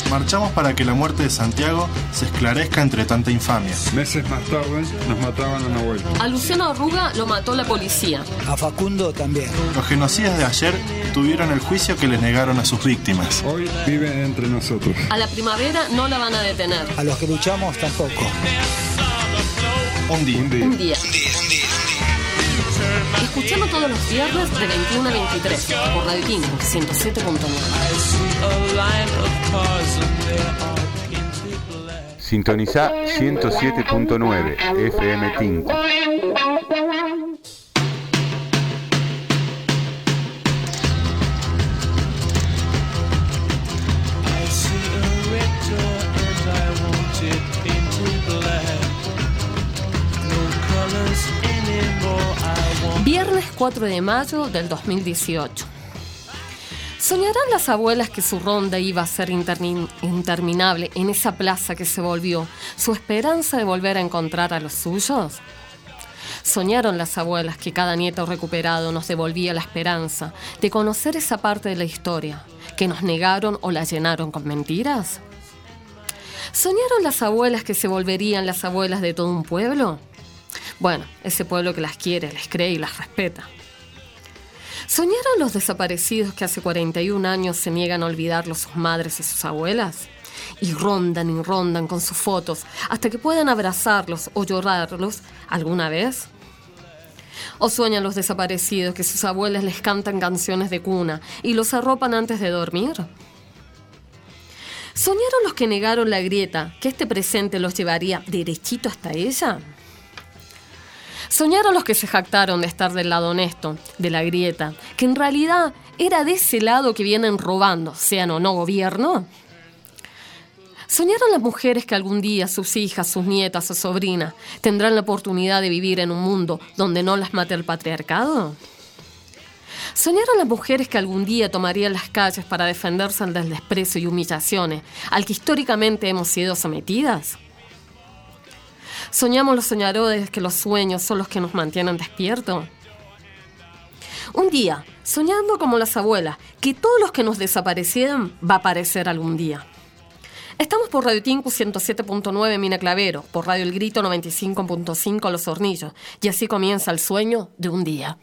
marchamos para que la muerte de Santiago se esclarezca entre tanta infamia. Meses más tarde nos mataban a Nahuel. A Luciano Arruga lo mató la policía. A Facundo también. Los genocidas de ayer tuvieron el juicio que les negaron a sus víctimas. Hoy viven entre nosotros. A la primavera no la van a detener. A los que luchamos tampoco. Un día. Escuchamos todos los viernes de 21 a 23 por Radio Tinco 107.9. Sintoniza 107.9 FM Tinco. Viernes 4 de mayo del 2018. ¿Soñarán las abuelas que su ronda iba a ser interminable en esa plaza que se volvió su esperanza de volver a encontrar a los suyos? ¿Soñaron las abuelas que cada nieto recuperado nos devolvía la esperanza de conocer esa parte de la historia que nos negaron o la llenaron con mentiras? ¿Soñaron las abuelas que se volverían las abuelas de todo un pueblo? Bueno, ese pueblo que las quiere, les cree y las respeta. ¿Soñaron los desaparecidos que hace 41 años se niegan a olvidarlos sus madres y sus abuelas? Y rondan con sus fotos hasta que puedan abrazarlos o llorarlos alguna vez. ¿O sueñan los desaparecidos que sus abuelas les cantan canciones de cuna y los arropan antes de dormir? ¿Soñaron los que negaron la grieta que este presente los llevaría derechito hasta ella? ¿Soñaron los que se jactaron de estar del lado honesto, de la grieta, que en realidad era de ese lado que vienen robando, sean o no gobierno? ¿Soñaron las mujeres que algún día sus hijas, sus nietas o sobrinas tendrán la oportunidad de vivir en un mundo donde no las mate el patriarcado? ¿Soñaron las mujeres que algún día tomarían las calles para defenderse del desprecio y humillaciones al que históricamente hemos sido sometidas? ¿Soñamos los soñadores que los sueños son los que nos mantienen despiertos? Un día, soñando como las abuelas, que todos los que nos desaparecieran va a aparecer algún día. Estamos por Radio Tincu 107.9 Mina Clavero, por Radio El Grito 95.5 Los Hornillos, y así comienza el sueño de un día.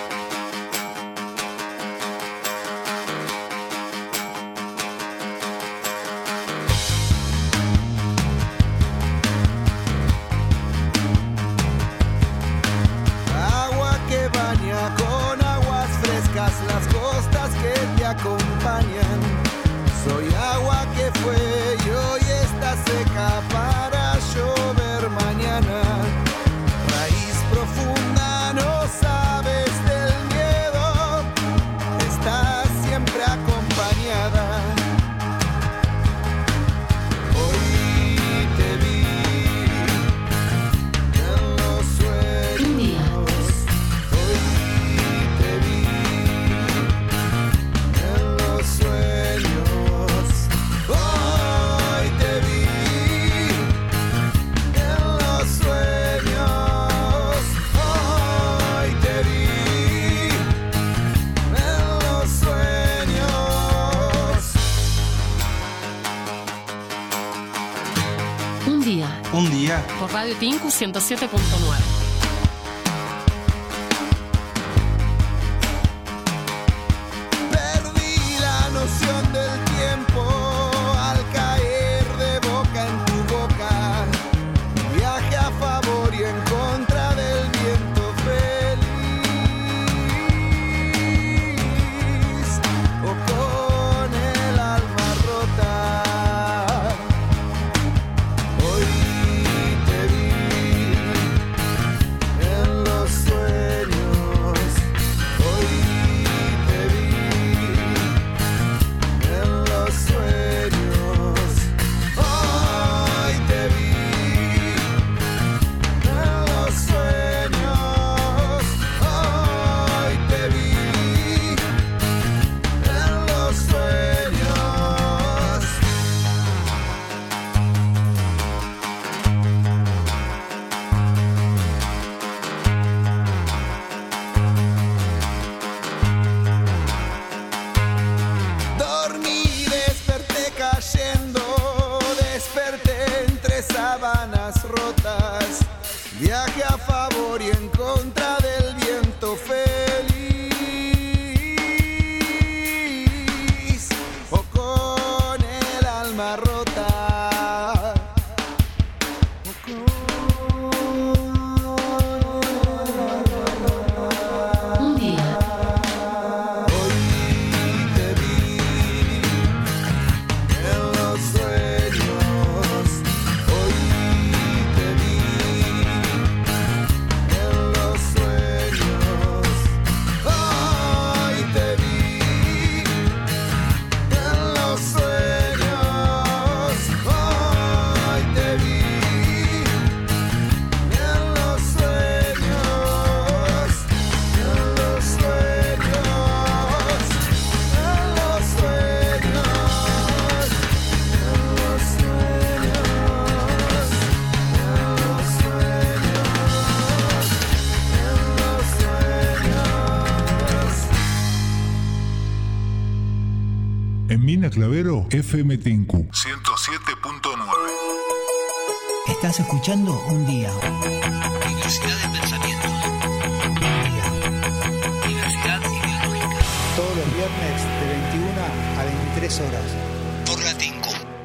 Por Radio Tincu 107.9. Carolina Clavero, FM Tinku. 107.9. Estás escuchando Un Día. Diversidad de pensamientos. Un Día. Diversidad ideológica. Todos los viernes de 21 a 23 horas. Por la Tinku.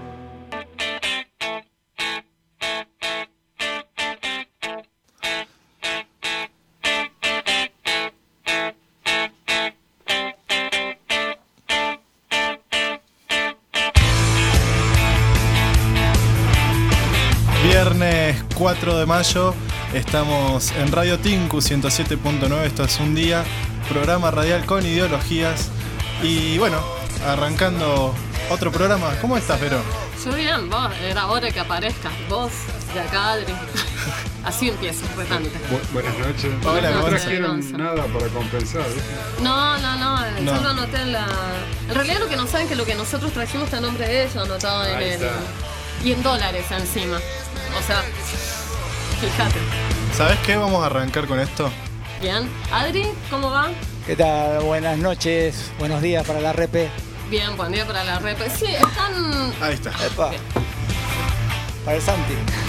Viernes 4 de mayo, estamos en Radio Tinku 107.9, esto es Un Día, programa radial con ideologías. Y bueno, arrancando otro programa. ¿Cómo estás, Vero? Yo bien, vos, era hora que aparezcas vos de acá, Adri. Así empiezo, retante. Buenas noches. Hola, no Gonza. trajeron nada para compensar, ¿eh? No, yo lo anoté en la... En realidad lo que no saben es que lo que nosotros trajimos está a nombre de ellos, anotado en Ahí el... está. Y en dólares encima. O sea, fíjate. ¿Sabes qué? Vamos a arrancar con esto. Bien. Adri, ¿cómo va? ¿Qué tal? Buenas noches, buenos días para la repe. Bien, buen día para la rep. Sí, están... Ahí está. Epa. Bien. Para el Santi.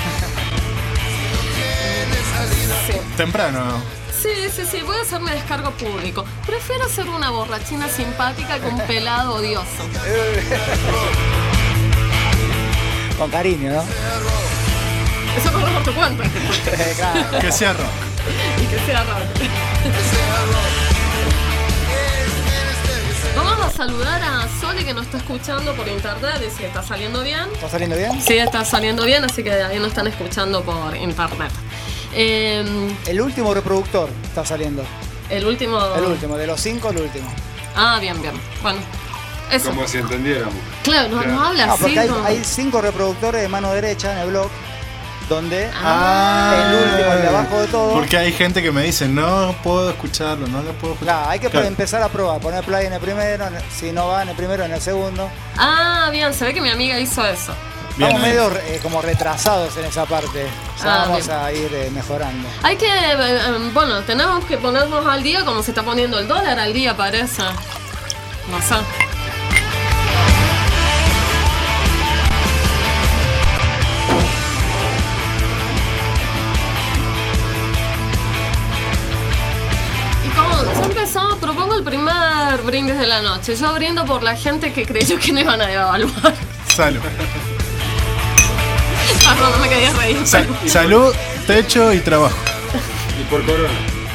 Sí. Temprano. Sí, voy a hacerme descargo público. Prefiero ser una borrachina simpática que un pelado odioso. Con cariño, ¿no? Eso corre por tu cuenta. Claro. Que sea rock. Y que sea rock. Vamos a saludar a Sole, que nos está escuchando por internet. Dice que está saliendo bien. ¿Está saliendo bien? Sí, está saliendo bien, así que ahí nos están escuchando por internet. El último reproductor está saliendo. El último... El último, de los 5 el último. Ah, bien. Bueno, eso. Como si entendiéramos. Claro, no habla No, así. porque ¿no? hay 5 reproductores de mano derecha en el blog, donde Ah. el último, el de abajo de todo. Porque hay gente que me dice, no puedo escucharlo, no lo puedo escuchar. Claro, hay que Claro. empezar a probar, poner play en el primero, si no va en el primero, en el segundo. Ah, bien, se ve que mi amiga hizo eso. Bien, Estamos ahí. medio como retrasados en esa parte. Ya Ah, vamos bien. a ir mejorando. Hay que, bueno, tenemos que ponernos al día como se está poniendo el dólar al día, parece. No sé. Y como ya empezó, propongo el primer brindis de la noche. Yo brindo por la gente que creyó que no iban a devaluar. Salud. Perdón, no me quería reír. Salud, techo y trabajo. Y por corona.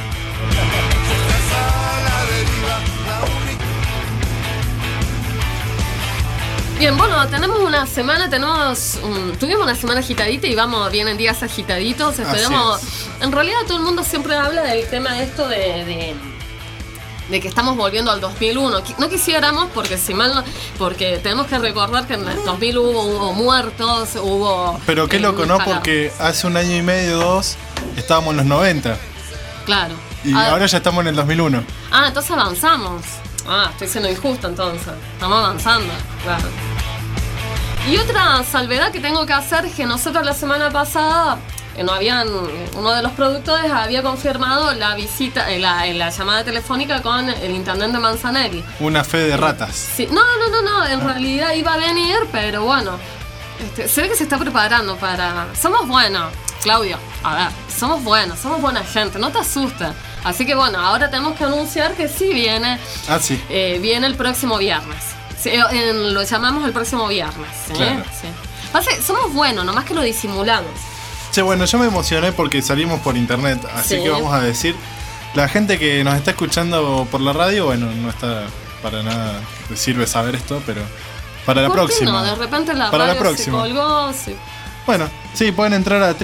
Bien, bueno, tenemos una semana, tuvimos una semana agitadita y vienen días agitaditos, esperemos. Así En realidad todo el mundo siempre habla del tema esto de que estamos volviendo al 2001. No quisiéramos, porque porque tenemos que recordar que en el 2000 hubo muertos, hubo... Pero qué loco, ¿no? ojalá. Porque hace un año y medio, 2, estábamos en los 90. Claro. Y ahora ya estamos en el 2001. Ah, entonces avanzamos. Ah, estoy siendo injusta entonces. Estamos avanzando, claro. Y otra salvedad que tengo que hacer es que nosotros la semana pasada uno de los productores había confirmado la visita, la llamada telefónica con el intendente Manzanelli. Una fe de ratas. Sí, no, en realidad iba a venir, pero bueno, se ve que se está preparando para... Somos buenos, Claudio, a ver, somos buena gente, no te asustes. Así que bueno, ahora tenemos que anunciar que sí viene, Ah, sí. viene el próximo viernes. Sí, lo llamamos el próximo viernes. ¿Sí? Claro. Sí. Pasa que somos buenos, nomás que lo disimulamos. Che, bueno, yo me emocioné porque salimos por internet, así Sí. que vamos a decir, la gente que nos está escuchando por la radio, bueno, no está para nada, les sirve saber esto, pero para la ¿Por qué próxima. no? De repente la Para la radio próxima. se colgó, sí. Bueno, sí, pueden entrar a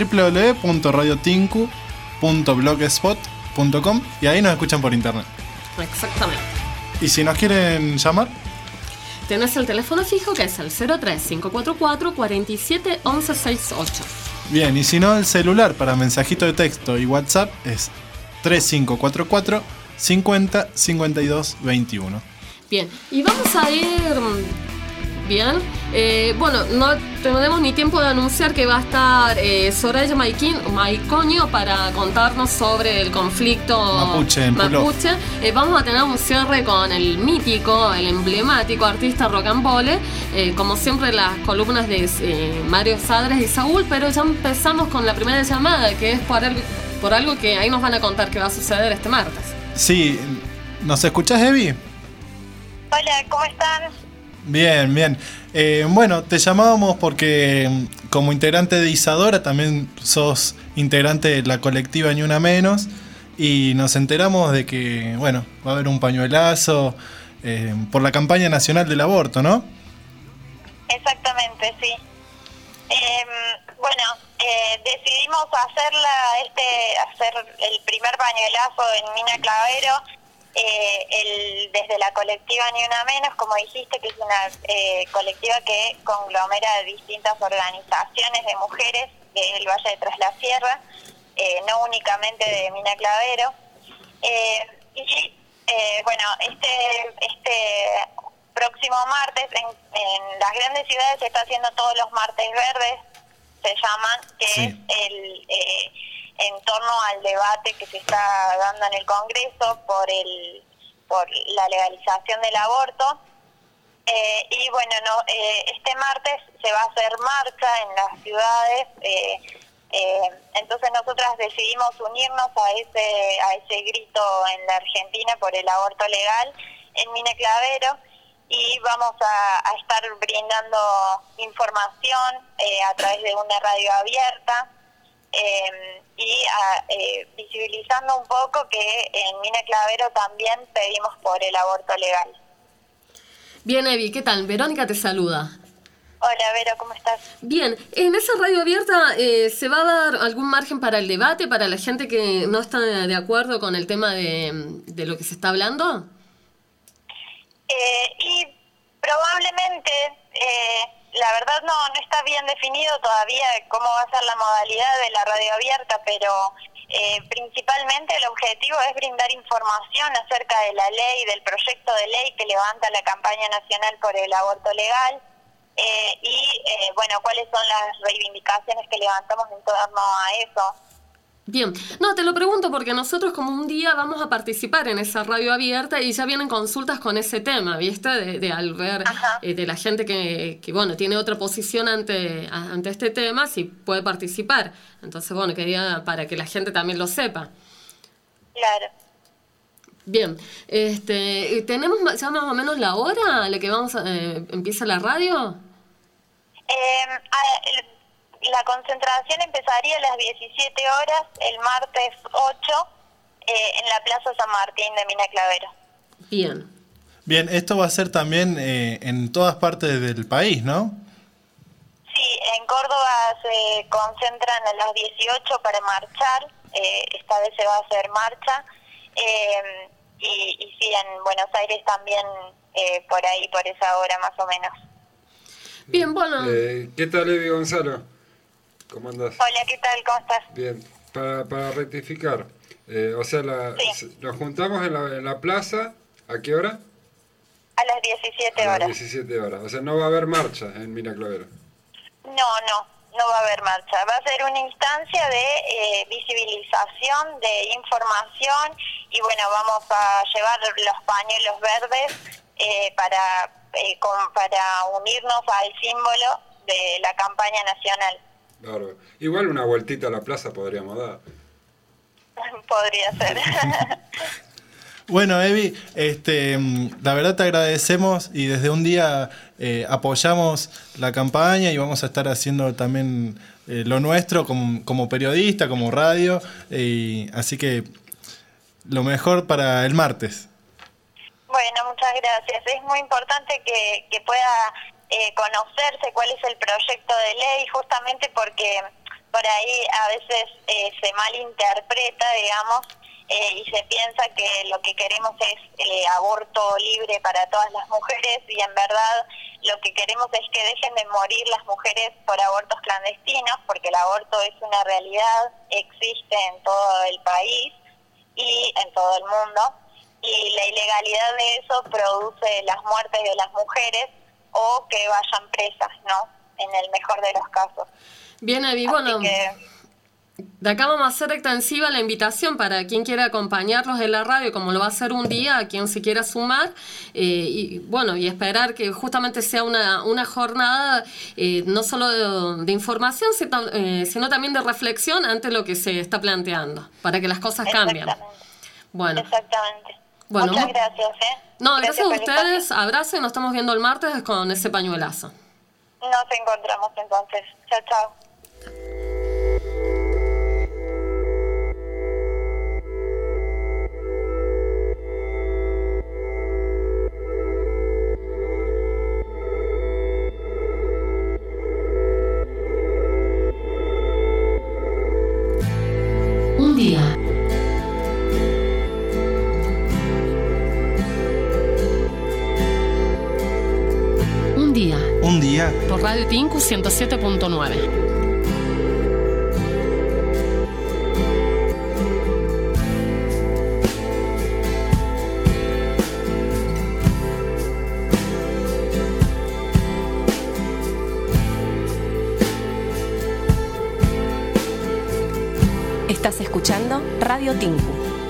www.radiotinku.blogspot.com y ahí nos escuchan por internet. Exactamente. Y si nos quieren llamar, Tenés el teléfono fijo que es el 03544 47 11 68. bien, y si no, el celular para mensajito de texto y WhatsApp es 3544 50 52 21. Bien, y vamos a ir Bien, bueno, no tenemos ni tiempo de anunciar que va a estar Soraya Maiconio para contarnos sobre el conflicto Mapuche en Puló. Vamos a tener un cierre con el mítico, el emblemático artista Rocambole, como siempre las columnas de Mario Sadres y Saúl, pero ya empezamos con la primera llamada, que es por algo que ahí nos van a contar que va a suceder este martes. Sí, ¿nos escuchás, Evi? Hola, ¿cómo están? Bien, bien. Bueno, te llamábamos porque como integrante de Isadora también sos integrante de la colectiva Ni Una Menos y nos enteramos de que, bueno, va a haber un pañuelazo por la campaña nacional del aborto, ¿no? Exactamente, sí. Decidimos hacer el primer pañuelazo en Mina Clavero. Desde la colectiva Ni Una Menos, como dijiste, que es una colectiva que conglomera distintas organizaciones de mujeres del Valle de Tras la Sierra, no únicamente de Mina Clavero. Este próximo martes en las grandes ciudades se está haciendo todos los martes verdes, se llaman, que sí. Es en torno al debate que se está dando en el Congreso por la legalización del aborto. Este martes se va a hacer marcha en las ciudades, entonces nosotras decidimos unirnos a ese grito en la Argentina por el aborto legal en Mina Clavero, y vamos a estar brindando información a través de una radio abierta, visibilizando un poco que en Mina Clavero también pedimos por el aborto legal. Bien, Evi, ¿qué tal? Verónica te saluda. Hola, Vero, ¿cómo estás? Bien, en esa radio abierta ¿se va a dar algún margen para el debate, para la gente que no está de acuerdo con el tema de lo que se está hablando? Y probablemente... la verdad no está bien definido todavía cómo va a ser la modalidad de la radio abierta, pero principalmente el objetivo es brindar información acerca de la ley, del proyecto de ley que levanta la campaña nacional por el aborto legal, cuáles son las reivindicaciones que levantamos en torno a eso. Bien, no, te lo pregunto porque nosotros como un día vamos a participar en esa radio abierta y ya vienen consultas con ese tema, ¿viste? De al ver de la gente que tiene otra posición ante este tema, si puede participar. Entonces, bueno, quería para que la gente también lo sepa. Claro. Bien, ¿tenemos ya más o menos la hora a la que empieza la radio? La concentración empezaría a las 17 horas el martes 8 en la Plaza San Martín de Mina Clavero. Bien. Bien, esto va a ser también en todas partes del país, ¿no? Sí, en Córdoba se concentran a las 18 para marchar, esta vez se va a hacer marcha, y sí, en Buenos Aires también por ahí, por esa hora más o menos. Bien, bueno. ¿Qué tal, Evi Gonzalo? ¿Cómo andás? Hola, ¿qué tal? ¿Cómo estás? Bien, para rectificar, sí. Nos juntamos en la plaza, ¿a qué hora? A las 17 horas. A las 17 horas, o sea, no va a haber marcha en Mina Clavero. No va a haber marcha, va a ser una instancia de visibilización, de información, y vamos a llevar los pañuelos verdes para unirnos al símbolo de la campaña nacional. Claro. Igual una vueltita a la plaza podríamos dar. Podría ser. Bueno, Evi, la verdad te agradecemos y desde un día apoyamos la campaña y vamos a estar haciendo también lo nuestro como periodista, como radio, así que lo mejor para el martes. Bueno, muchas gracias. Es muy importante que pueda conocerse cuál es el proyecto de ley, justamente porque por ahí a veces se malinterpreta, digamos, y se piensa que lo que queremos es aborto libre para todas las mujeres, y en verdad lo que queremos es que dejen de morir las mujeres por abortos clandestinos, porque el aborto es una realidad, existe en todo el país y en todo el mundo, y la ilegalidad de eso produce las muertes de las mujeres o que vayan presas, ¿no? En el mejor de los casos. Bien, Evi, bueno, de acá vamos a hacer extensiva la invitación para quien quiera acompañarlos en la radio, como lo va a hacer un día, a quien se quiera sumar, y esperar que justamente sea una jornada no solo de información, sino también de reflexión ante lo que se está planteando, para que las cosas cambien. Bueno. Exactamente. Bueno, muchas gracias. No, gracias a ustedes, abrazo y nos estamos viendo el martes con ese pañuelazo. Nos encontramos entonces. Chao, chao. Un día. Un día. Por Radio Tinku 107.9. Estás escuchando Radio Tinku.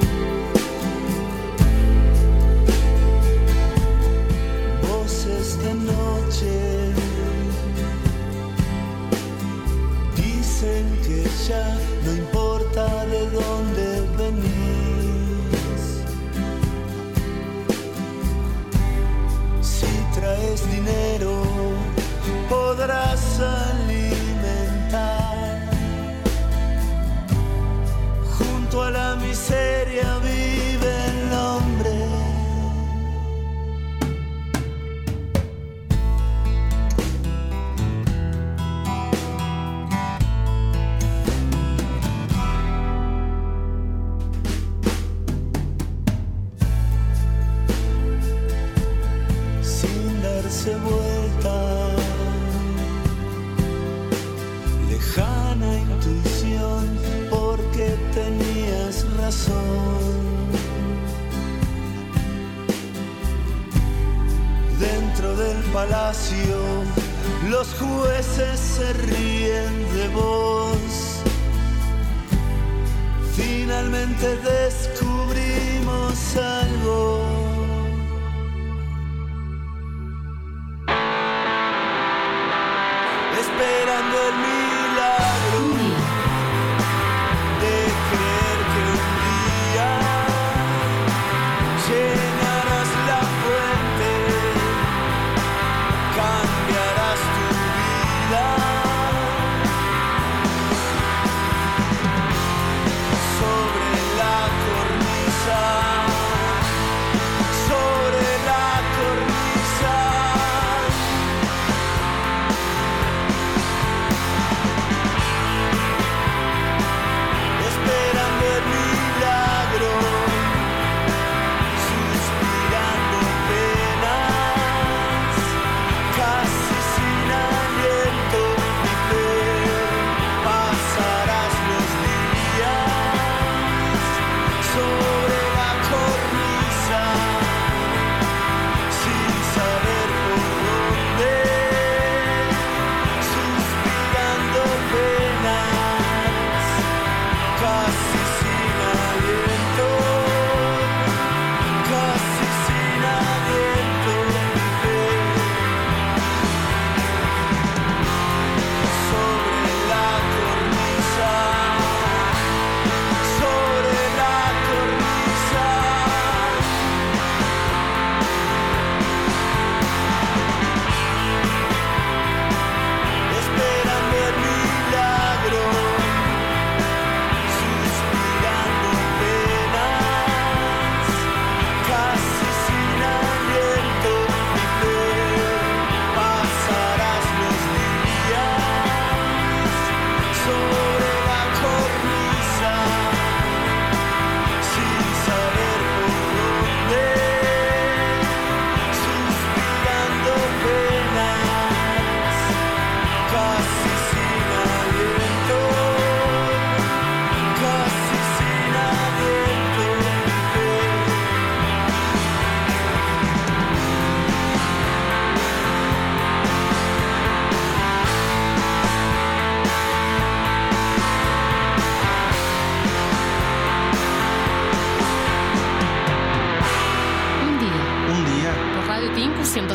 Voces de noche dicen que ya no importa de dónde venís. Si traes dinero podrás alimentar. Junto a la miseria vive el hombre. Sin darse vuelta, lejana intuición, porque tenías razón. Dentro del palacio los jueces se ríen de vos. Finalmente descubrimos algo. Esperando el milagro de creer que un día llenarás la fuente, cambiarás tu vida. Sobre la cornisa, sobre la cornisa.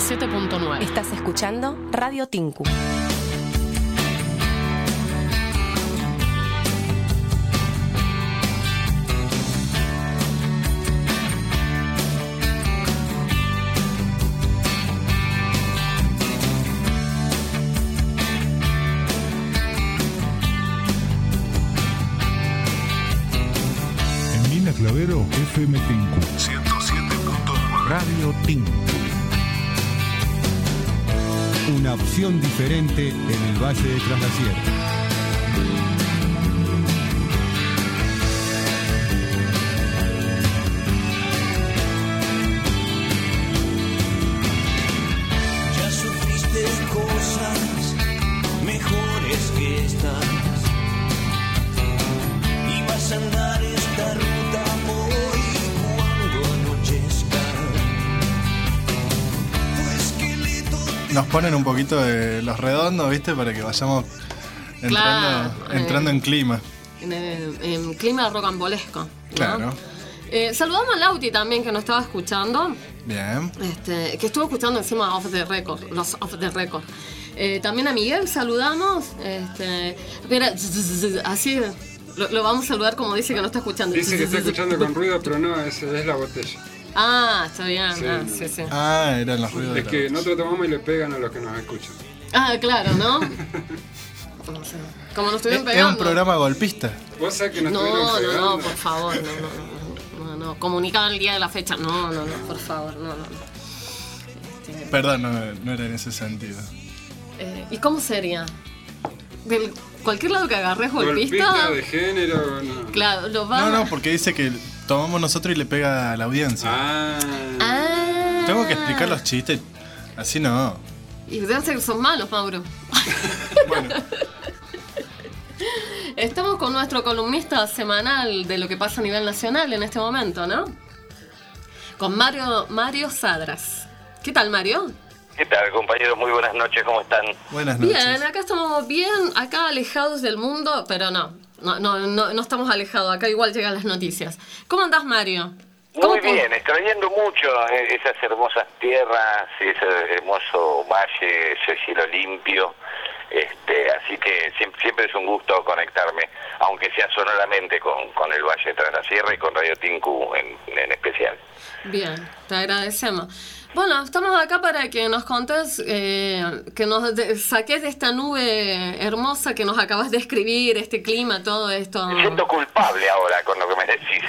107.9. Estás escuchando Radio Tinku. Clavero FM Tinku 107.9. Radio Tinku. Una opción diferente en el Valle de Tras la Sierra. Ya sufriste cosas mejores que estas y vas a andar esta ruta. Nos ponen un poquito de Los Redondos, ¿viste? Para que vayamos entrando en clima. En clima rocambolesco, ¿no? Claro. Saludamos a Lauti también, que nos estaba escuchando. Bien. Que estuvo escuchando encima los Off the Record. También a Miguel saludamos. Espera, así lo vamos a saludar como dice que no está escuchando. Dice que está escuchando con ruido, pero no, es la botella. Ah, está bien. Sí. Sí. Ah, eran los ruidos. Es que nosotros tomamos y le pegan a los que nos escuchan. Ah, claro, ¿no? Como nos estuvieron pegando. Es un programa golpista. ¿Vos sabés que nos estuvieron pegando? No, por favor, no. Comunicaban el día de la fecha. No, por favor, no. Perdón, no era en ese sentido. ¿Y cómo sería? ¿De cualquier lado que agarres golpista? ¿Golpista de género? No. Claro, No, porque dice que tomamos nosotros y le pega a la audiencia. Ah. Tengo que explicar los chistes. Así no. Y deben ser que son malos, Mauro. Bueno. Estamos con nuestro columnista semanal de lo que pasa a nivel nacional en este momento, ¿no? Con Mario Sadras. ¿Qué tal, Mario? ¿Qué tal, compañeros? Muy buenas noches, ¿cómo están? Buenas noches. Bien, acá estamos bien, acá alejados del mundo, pero no estamos alejados, acá igual llegan las noticias. ¿Cómo andás, Mario? Muy bien, extrayendo mucho esas hermosas tierras, ese hermoso valle, ese cielo limpio, así que siempre es un gusto conectarme, aunque sea sonoramente con el Valle de Tras la Sierra y con Radio Tinku en especial. Bien, te agradecemos. Bueno, estamos acá para que nos contes, que nos saques de esta nube hermosa que nos acabas de escribir, este clima, todo esto. Me siento culpable ahora con lo que me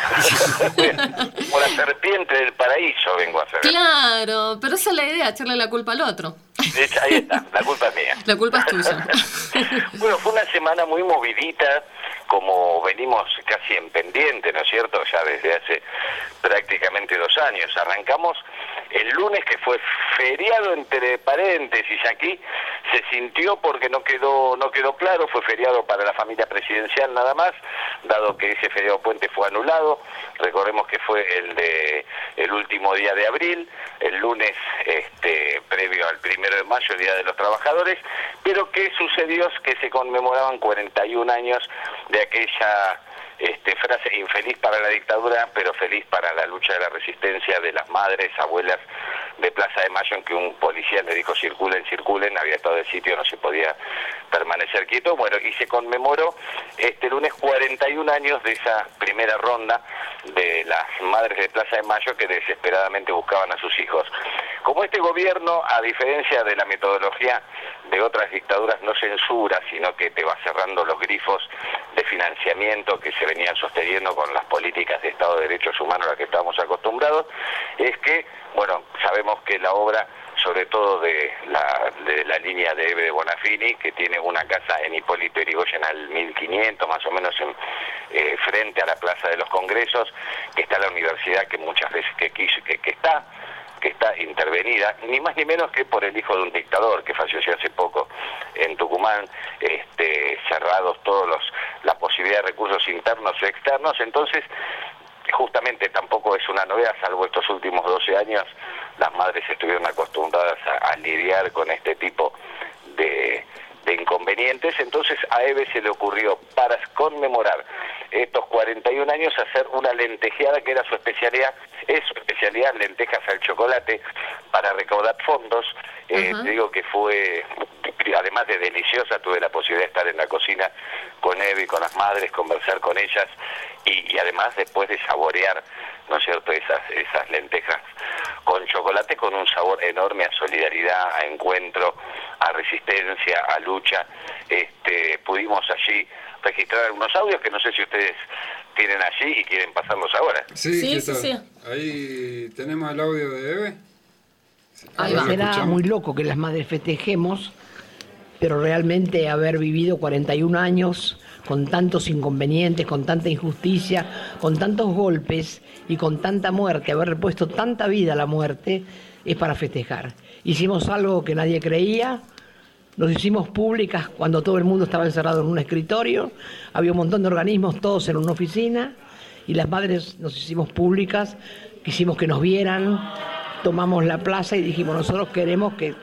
decís. Como la serpiente del paraíso vengo a hacer. Claro, pero esa es la idea, echarle la culpa al otro. Ahí está, la culpa es mía. La culpa es tuya. Bueno, fue una semana muy movidita, como venimos casi en pendiente, ¿no es cierto? Ya desde hace prácticamente 2 años. Arrancamos el lunes, que fue feriado entre paréntesis aquí, se sintió porque no quedó claro, fue feriado para la familia presidencial nada más, dado que ese feriado puente fue anulado. Recordemos que fue el último día de abril, el lunes previo al 1 de mayo, el Día de los Trabajadores, pero ¿qué sucedió? Que se conmemoraban 41 años de aquella frase: infeliz para la dictadura, pero feliz para la lucha de la resistencia de las madres, abuelas de Plaza de Mayo, en que un policía le dijo circulen, había estado de sitio, no se podía permanecer quieto. Bueno, y se conmemoró este lunes 41 años de esa primera ronda de las madres de Plaza de Mayo que desesperadamente buscaban a sus hijos. Como este gobierno, a diferencia de la metodología de otras dictaduras, no censura, sino que te va cerrando los grifos de financiamiento que se venían sosteniendo con las políticas de Estado de Derechos Humanos a las que estábamos acostumbrados, es que, bueno, sabemos que la obra, sobre todo de la línea de Eve de Bonafini, que tiene una casa en Hipólito Yrigoyen al 1500, más o menos frente a la Plaza de los Congresos, que está la universidad que muchas veces que está intervenida, ni más ni menos que por el hijo de un dictador que falleció hace poco en Tucumán, cerrados todos la posibilidad de recursos internos o externos. Entonces, justamente tampoco es una novedad, salvo estos últimos 12 años, las madres estuvieron acostumbradas a lidiar con este tipo de inconvenientes. Entonces a Eve se le ocurrió, para conmemorar estos 41 años, hacer una lentejeada que era su especialidad, lentejas al chocolate, para recaudar fondos. Te digo que fue, además de deliciosa, tuve la posibilidad de estar en la cocina con Eve y con las madres, conversar con ellas y además después de saborear, ¿no es cierto?, esas lentejas con chocolate, con un sabor enorme a solidaridad, a encuentro, a resistencia, a lucha. Pudimos allí registrar algunos audios que no sé si ustedes tienen allí y quieren pasarlos ahora. Sí. Ahí tenemos el audio de Eve. Será muy loco que las madres festejemos, pero realmente haber vivido 41 años con tantos inconvenientes, con tanta injusticia, con tantos golpes y con tanta muerte, haber puesto tanta vida a la muerte, es para festejar. Hicimos algo que nadie creía, nos hicimos públicas cuando todo el mundo estaba encerrado en un escritorio, había un montón de organismos, todos en una oficina, y las madres nos hicimos públicas, quisimos que nos vieran, tomamos la plaza y dijimos, nosotros queremos que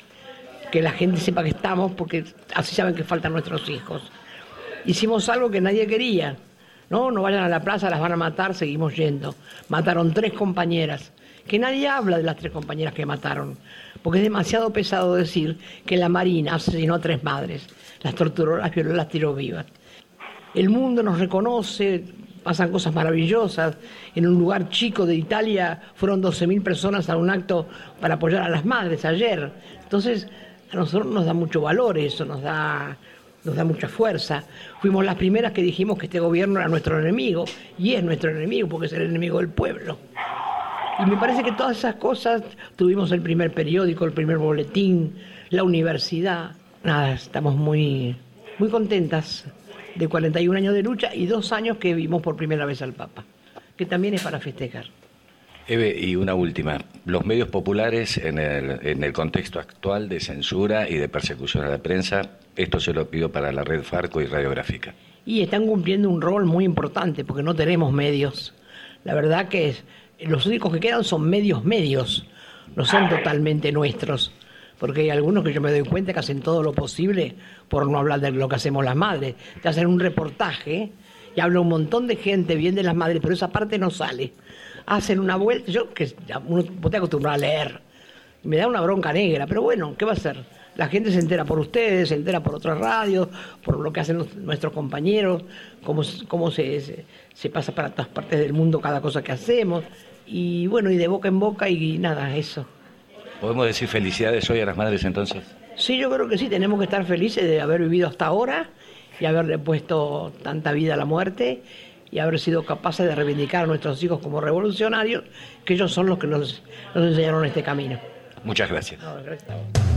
la gente sepa que estamos, porque así saben que faltan nuestros hijos. Hicimos algo que nadie quería, no vayan a la plaza, las van a matar, seguimos yendo. Mataron 3 compañeras, que nadie habla de las 3 compañeras que mataron, porque es demasiado pesado decir que la Marina asesinó a 3 madres, las torturó, las violó, las tiró vivas. El mundo nos reconoce, pasan cosas maravillosas. En un lugar chico de Italia fueron 12.000 personas a un acto para apoyar a las madres ayer. Entonces, a nosotros nos da mucho valor eso, nos da mucha fuerza. Fuimos las primeras que dijimos que este gobierno era nuestro enemigo, y es nuestro enemigo porque es el enemigo del pueblo. Y me parece que todas esas cosas, tuvimos el primer periódico, el primer boletín, la universidad. Nada, estamos muy, muy contentas de 41 años de lucha y 2 años que vimos por primera vez al Papa, que también es para festejar. Eve, y una última. Los medios populares en el contexto actual de censura y de persecución a la prensa, esto se lo pido para la red Farco y Radiográfica. Y están cumpliendo un rol muy importante porque no tenemos medios. La verdad que los únicos que quedan son medios, no son totalmente nuestros. Porque hay algunos que yo me doy cuenta que hacen todo lo posible por no hablar de lo que hacemos las madres. Te hacen un reportaje y habla un montón de gente bien de las madres, pero esa parte no sale. Hacen una vuelta, yo que uno te acostumbra a leer, me da una bronca negra, pero bueno, ¿qué va a hacer? La gente se entera por ustedes, se entera por otras radios, por lo que hacen nuestros compañeros, cómo se pasa para todas partes del mundo cada cosa que hacemos, y bueno, y de boca en boca y nada, eso. ¿Podemos decir felicidades hoy a las madres entonces? Sí, yo creo que sí, tenemos que estar felices de haber vivido hasta ahora y haberle puesto tanta vida a la muerte y haber sido capaces de reivindicar a nuestros hijos como revolucionarios, que ellos son los que nos enseñaron este camino. Muchas gracias. No, gracias.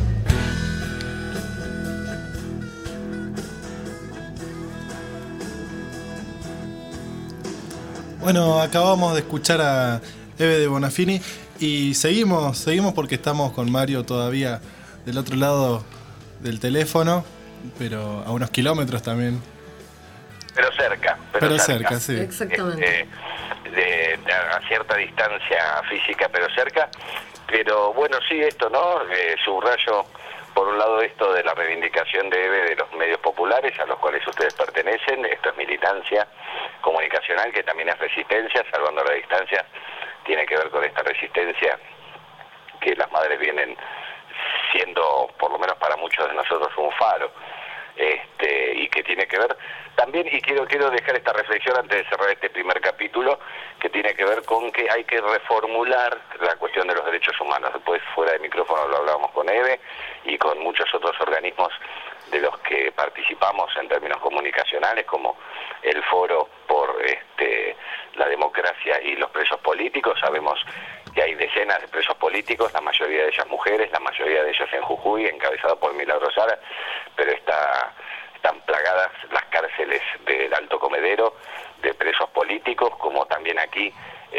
Bueno, acabamos de escuchar a Eve de Bonafini y seguimos porque estamos con Mario todavía del otro lado del teléfono, pero a unos kilómetros también. Pero cerca. Pero cerca, sí. Exactamente. A cierta distancia física, pero cerca. Pero bueno, sí, esto, ¿no? Subrayo, por un lado, esto de la reivindicación de EVE de los medios populares a los cuales ustedes pertenecen. Esto es militancia comunicacional, que también es resistencia, salvando la distancia. Tiene que ver con esta resistencia que las madres vienen siendo, por lo menos para muchos de nosotros, un faro. Y que tiene que ver también, y quiero dejar esta reflexión antes de cerrar este primer capítulo, que tiene que ver con que hay que reformular la cuestión de los derechos humanos. Después, fuera de micrófono, lo hablábamos con Eve y con muchos otros organismos de los que participamos en términos comunicacionales, como el Foro por la Democracia y los Presos Políticos. Sabemos que hay decenas de presos políticos, la mayoría de ellas mujeres, la mayoría de ellos en Jujuy, encabezado por Milagro Sala, pero están plagadas las cárceles del Alto Comedero de presos políticos, como también aquí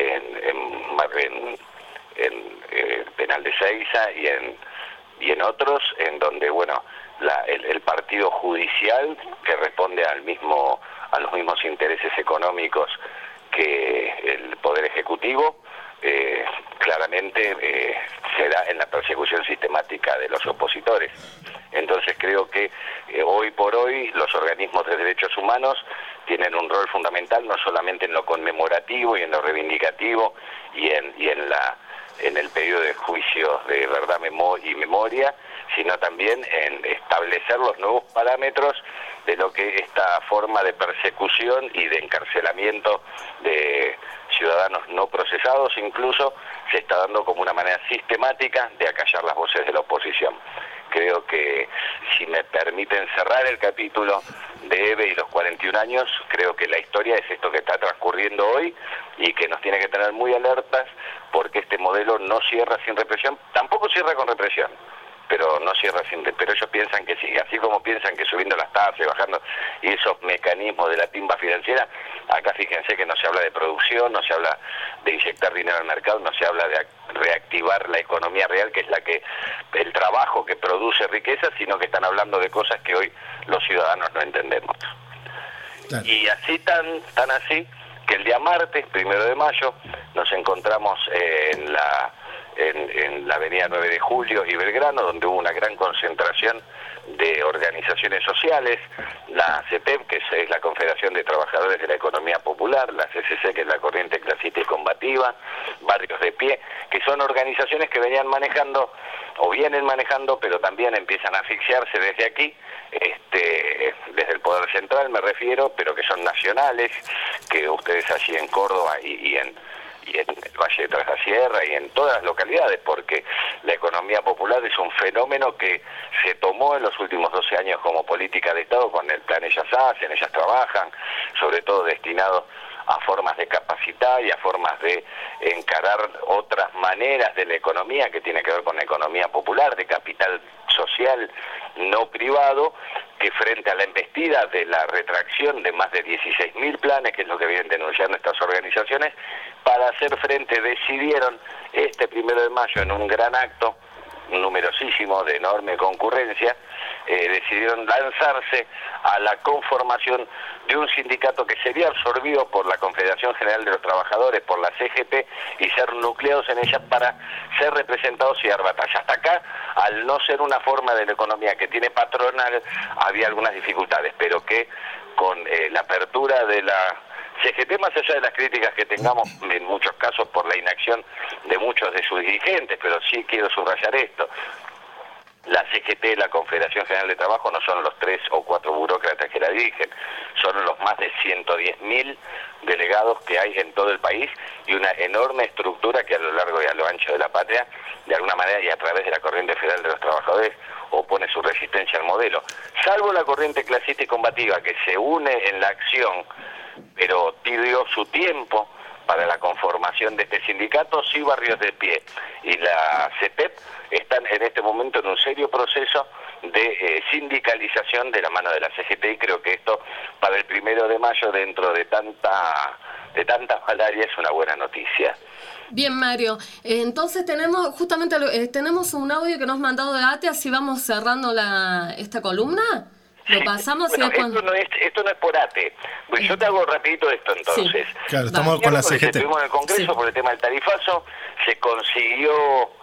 en Penal de Seiza y en otros, en donde bueno el partido judicial, que responde a los mismos intereses económicos que el Poder Ejecutivo, claramente se da en la persecución sistemática de los opositores. Entonces creo que hoy por hoy los organismos de derechos humanos tienen un rol fundamental, no solamente en lo conmemorativo y en lo reivindicativo y en la en el pedido de juicios de verdad y memoria, sino también en establecer los nuevos parámetros de lo que esta forma de persecución y de encarcelamiento de ciudadanos no procesados incluso se está dando como una manera sistemática de acallar las voces de la oposición. Creo que, si me permiten cerrar el capítulo de Eve y los 41 años, creo que la historia es esto que está transcurriendo hoy y que nos tiene que tener muy alertas, porque este modelo no cierra sin represión, tampoco cierra con represión, pero no cierra pero ellos piensan que sí, así como piensan que subiendo las tasas y bajando, y esos mecanismos de la timba financiera, acá fíjense que no se habla de producción, no se habla de inyectar dinero al mercado, no se habla de reactivar la economía real, que es el trabajo que produce riqueza, sino que están hablando de cosas que hoy los ciudadanos no entendemos. Claro. Y así tan así que el día martes, 1 de mayo, nos encontramos en la avenida 9 de Julio y Belgrano, donde hubo una gran concentración de organizaciones sociales, la CEPEP, que es la Confederación de Trabajadores de la Economía Popular, la CCC, que es la Corriente Clasista y Combativa, Barrios de Pie, que son organizaciones que vienen manejando, pero también empiezan a asfixiarse desde aquí, desde el Poder Central me refiero, pero que son nacionales, que ustedes allí en Córdoba y en el Valle de Tras la Sierra y en todas las localidades, porque la economía popular es un fenómeno que se tomó en los últimos 12 años como política de Estado con el plan Ellas Hacen, Ellas Trabajan, sobre todo destinado a formas de capacitar y a formas de encarar otras maneras de la economía que tiene que ver con la economía popular, de capital social no privado, que frente a la embestida de la retracción de más de 16.000 planes, que es lo que vienen denunciando estas organizaciones, para hacer frente decidieron este 1 de mayo en un gran acto numerosísimo, de enorme concurrencia, decidieron lanzarse a la conformación de un sindicato que sería absorbido por la Confederación General de los Trabajadores, por la CGT, y ser nucleados en ella para ser representados y dar batalla. Hasta acá, al no ser una forma de la economía que tiene patronal, había algunas dificultades, pero que con la apertura de la CGT, más allá de las críticas que tengamos en muchos casos por la inacción de muchos de sus dirigentes, pero sí quiero subrayar esto: la CGT, la Confederación General de Trabajo, no son los 3 o 4 burócratas que la dirigen, son los más de 110.000 delegados que hay en todo el país y una enorme estructura que a lo largo y a lo ancho de la patria, de alguna manera y a través de la Corriente Federal de los Trabajadores, opone su resistencia al modelo. Salvo la Corriente Clasista y Combativa, que se une en la acción, pero pidió su tiempo para la conformación de este sindicato, sí Barrios de Pie y la CEPEP están en este momento en un serio proceso de sindicalización de la mano de la CGT, y creo que esto para el 1 de mayo, dentro de tantas malaria, es una buena noticia. Bien, Mario. Entonces tenemos un audio que nos han mandado de ATE, así vamos cerrando esta columna. ¿Lo pasamos? Bueno, esto no es por ATE. Pues yo te hago rapidito esto entonces. Sí. Claro, estamos con la CGT. Estuvimos en el Congreso por el tema del tarifazo, se consiguió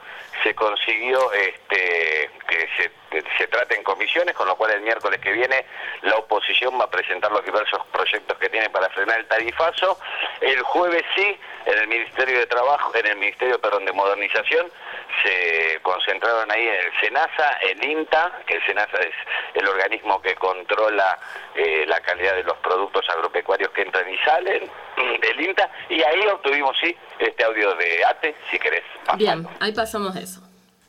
que se trate en comisiones, con lo cual el miércoles que viene la oposición va a presentar los diversos proyectos que tiene para frenar el tarifazo. El jueves sí, en el Ministerio de Trabajo, de Modernización, se concentraron ahí en el SENASA, el INTA, que el SENASA es el organismo que controla la calidad de los productos agropecuarios que entran y salen, del INTA, y ahí obtuvimos sí este audio de ATE, si querés. Bien, ahí pasamos eso.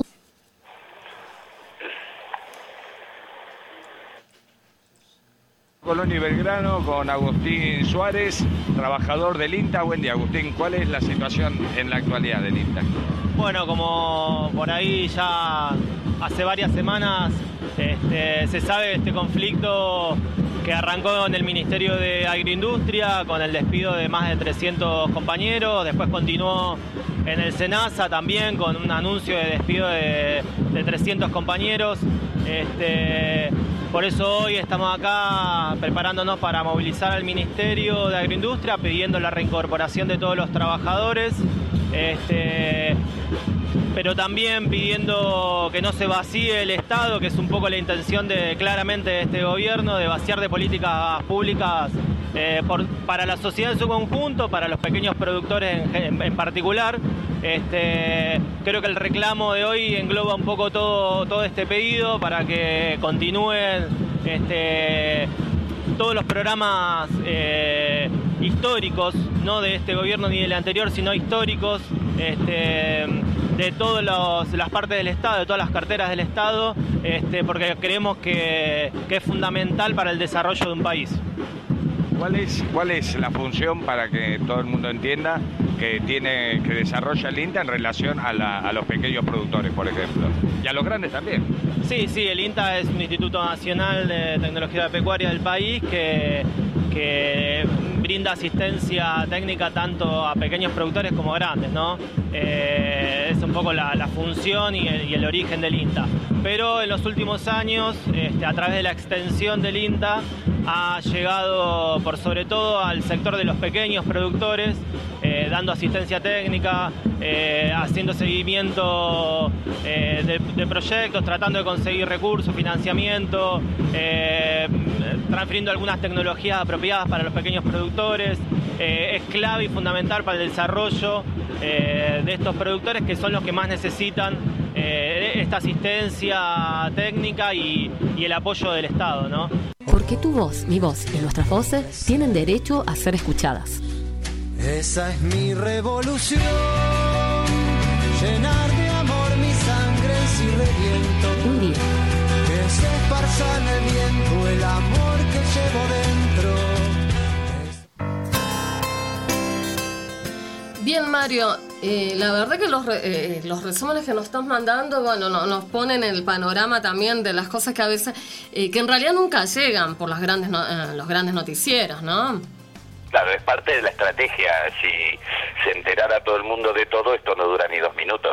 Colón y Belgrano con Agustín Suárez, trabajador del INTA. Buen día, Agustín. ¿Cuál es la situación en la actualidad del INTA? Bueno, como por ahí ya hace varias semanas se sabe de este conflicto que arrancó en el Ministerio de Agroindustria con el despido de más de 300 compañeros, después continuó en el SENASA también con un anuncio de despido de 300 compañeros. Por eso hoy estamos acá preparándonos para movilizar al Ministerio de Agroindustria, pidiendo la reincorporación de todos los trabajadores, pero también pidiendo que no se vacíe el Estado, que es un poco la intención claramente de este gobierno, de vaciar de políticas públicas para la sociedad en su conjunto, para los pequeños productores en particular. Creo que el reclamo de hoy engloba un poco todo este pedido para que continúen todos los programas históricos, no de este gobierno ni del anterior, sino históricos, de todas las partes del Estado, de todas las carteras del Estado, porque creemos que es fundamental para el desarrollo de un país. ¿Cuál es la función, para que todo el mundo entienda, que desarrolla el INTA en relación a los pequeños productores, por ejemplo? Y a los grandes también. Sí, el INTA es un Instituto Nacional de Tecnología Pecuaria del país que brinda asistencia técnica tanto a pequeños productores como grandes, ¿no? Es un poco la función y el origen del INTA. Pero en los últimos años, a través de la extensión del INTA, ha llegado por sobre todo al sector de los pequeños productores, dando asistencia técnica, haciendo seguimiento de proyectos, tratando de conseguir recursos, financiamiento, transfiriendo algunas tecnologías apropiadas para los pequeños productores. Es clave y fundamental para el desarrollo de estos productores, que son los que más necesitan esta asistencia técnica y el apoyo del Estado, ¿no? Porque tu voz, mi voz y nuestras voces tienen derecho a ser escuchadas. Esa es mi revolución, llenar de amor mi sangre si reviento. Un día. Que se esparza en el viento el amor que llevo dentro. Bien, Mario, la verdad que los resúmenes que nos estás mandando, bueno, nos ponen en el panorama también de las cosas que a veces, que en realidad nunca llegan por los grandes noticieros, ¿no? Claro, es parte de la estrategia. Si se enterara todo el mundo de todo, esto no dura ni 2 minutos.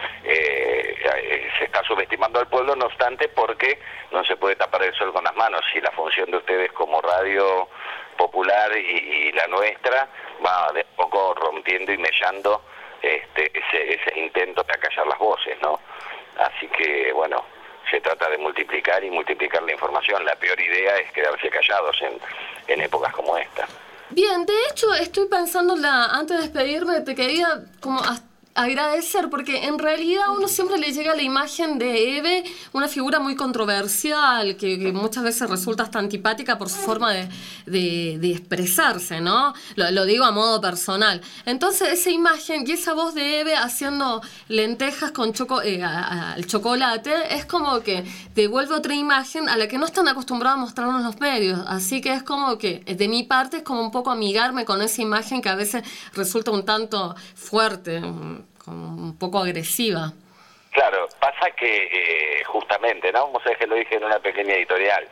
Se está subestimando al pueblo, no obstante, porque no se puede tapar el sol con las manos. Y la función de ustedes como radio popular y la nuestra va de poco rompiendo y mellando ese intento de acallar las voces, ¿no? Así que, bueno, se trata de multiplicar la información. La peor idea es quedarse callados en épocas como esta. Bien, de hecho estoy pensando, antes de despedirme, te quería como agradecer, porque en realidad uno siempre le llega la imagen de Eve, una figura muy controversial, que muchas veces resulta hasta antipática por su forma de expresarse, ¿no? Lo digo a modo personal. Entonces esa imagen y esa voz de Eve haciendo lentejas con al chocolate es como que devuelve otra imagen a la que no están acostumbrados a mostrarnos los medios. Así que es como que, de mi parte, es como un poco amigarme con esa imagen que a veces resulta un tanto fuerte, como un poco agresiva. Claro, pasa que justamente, ¿no? Vos sabés que lo dije en una pequeña editorial,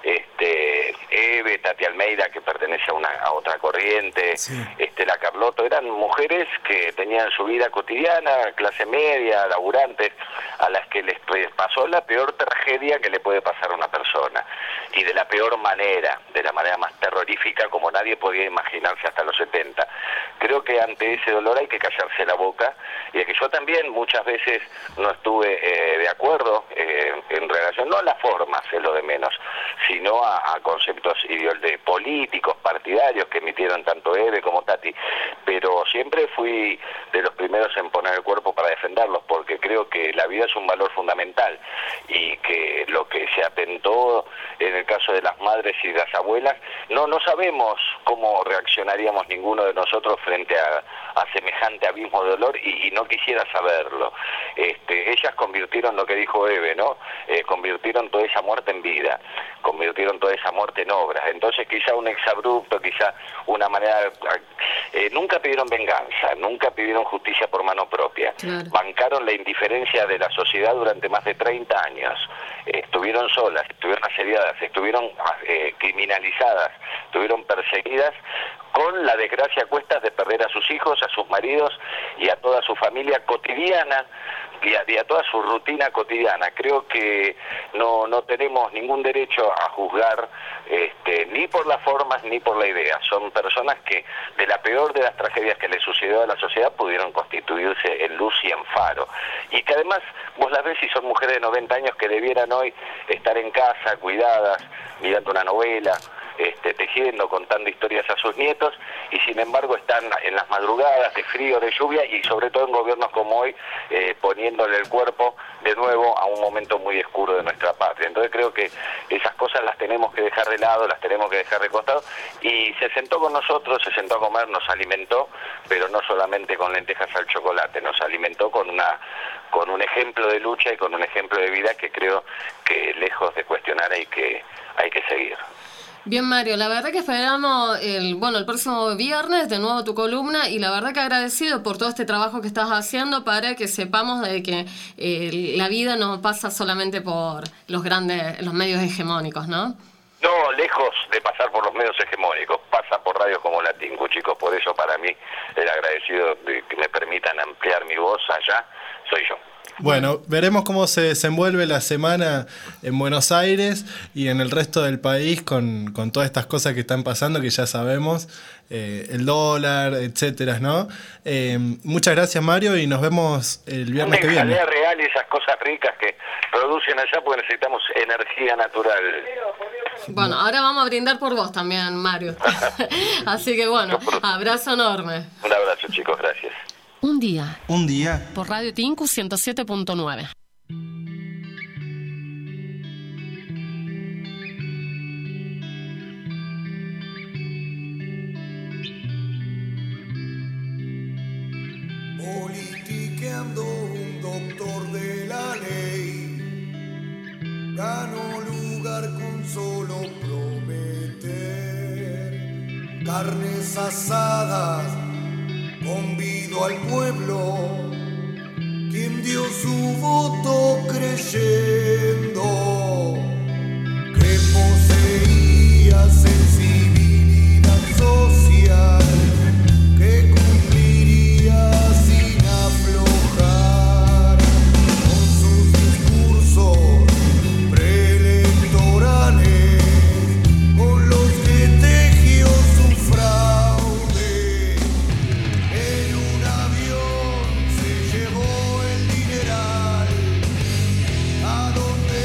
Eve, Tati Almeida, que pertenece a otra corriente, sí. La Carlotto, eran mujeres que tenían su vida cotidiana, clase media, laburantes, a las que les pasó la peor tragedia que le puede pasar a una persona, y de la peor manera, de la manera más terrorífica, como nadie podía imaginarse hasta los 70. Creo que ante ese dolor hay que callarse la boca, y que yo también muchas veces no estuve de acuerdo en relación, no a las formas, es lo de menos, sino a conceptos políticos, partidarios que emitieron tanto Eve como Tati, pero siempre fui de los primeros en poner el cuerpo para defenderlos, porque creo que la vida es un valor fundamental, y que lo que se atentó en el caso de las madres y las abuelas, no sabemos cómo reaccionaríamos ninguno de nosotros frente a semejante abismo de dolor, y no quisiera saberlo. Ellas convirtieron lo que dijo Eve, ¿no? Convirtieron toda esa muerte en vida, convirtieron toda esa muerte en obras. Entonces quizá un exabrupto, quizá una manera... nunca pidieron venganza, nunca pidieron justicia por mano propia. Claro. Bancaron la indiferencia de la sociedad durante más de 30 años. Estuvieron solas, estuvieron asediadas, estuvieron criminalizadas, estuvieron perseguidas, con la desgracia a cuestas de perder a sus hijos, a sus maridos y a toda su familia cotidiana y a toda su rutina cotidiana. Creo que no tenemos ningún derecho a juzgar ni por las formas ni por la idea. Son personas que de la peor de las tragedias que le sucedió a la sociedad pudieron constituirse en luz y en faro. Y que además vos las ves y son mujeres de 90 años que debieran hoy estar en casa, cuidadas, mirando una novela, tejiendo, contando historias a sus nietos, y sin embargo están en las madrugadas de frío, de lluvia, y sobre todo en gobiernos como hoy, poniéndole el cuerpo de nuevo a un momento muy oscuro de nuestra patria. Entonces creo que esas cosas las tenemos que dejar de lado, las tenemos que dejar de costado, y se sentó con nosotros, se sentó a comer, nos alimentó, pero no solamente con lentejas al chocolate, nos alimentó con un ejemplo de lucha y con un ejemplo de vida que creo que lejos de cuestionar hay que seguir. Bien, Mario, la verdad que esperamos el próximo viernes de nuevo tu columna, y la verdad que agradecido por todo este trabajo que estás haciendo para que sepamos de que la vida no pasa solamente por los medios hegemónicos, ¿no? No, lejos de pasar por los medios hegemónicos, pasa por radios como la Tinku, chicos. Por eso para mí el agradecido de que me permitan ampliar mi voz allá soy yo. Bueno, veremos cómo se desenvuelve la semana en Buenos Aires y en el resto del país con todas estas cosas que están pasando, que ya sabemos, el dólar, etcétera, ¿no? Muchas gracias, Mario, y nos vemos el viernes que viene. Una real y esas cosas ricas que producen allá, porque necesitamos energía natural. Bueno, ahora vamos a brindar por vos también, Mario. Así que bueno, abrazo enorme. Un abrazo, chicos, gracias. Un día. Por Radio Tinku 107.9. Politiqueando un doctor de la ley, ganó lugar con solo prometer carnes asadas. Convido al pueblo, quien dio su voto creyendo que poseía sensibilidad social, que cumpliría sin aflojar con sus discursos preelectorales, con los que tejió su fraude. ¿A dónde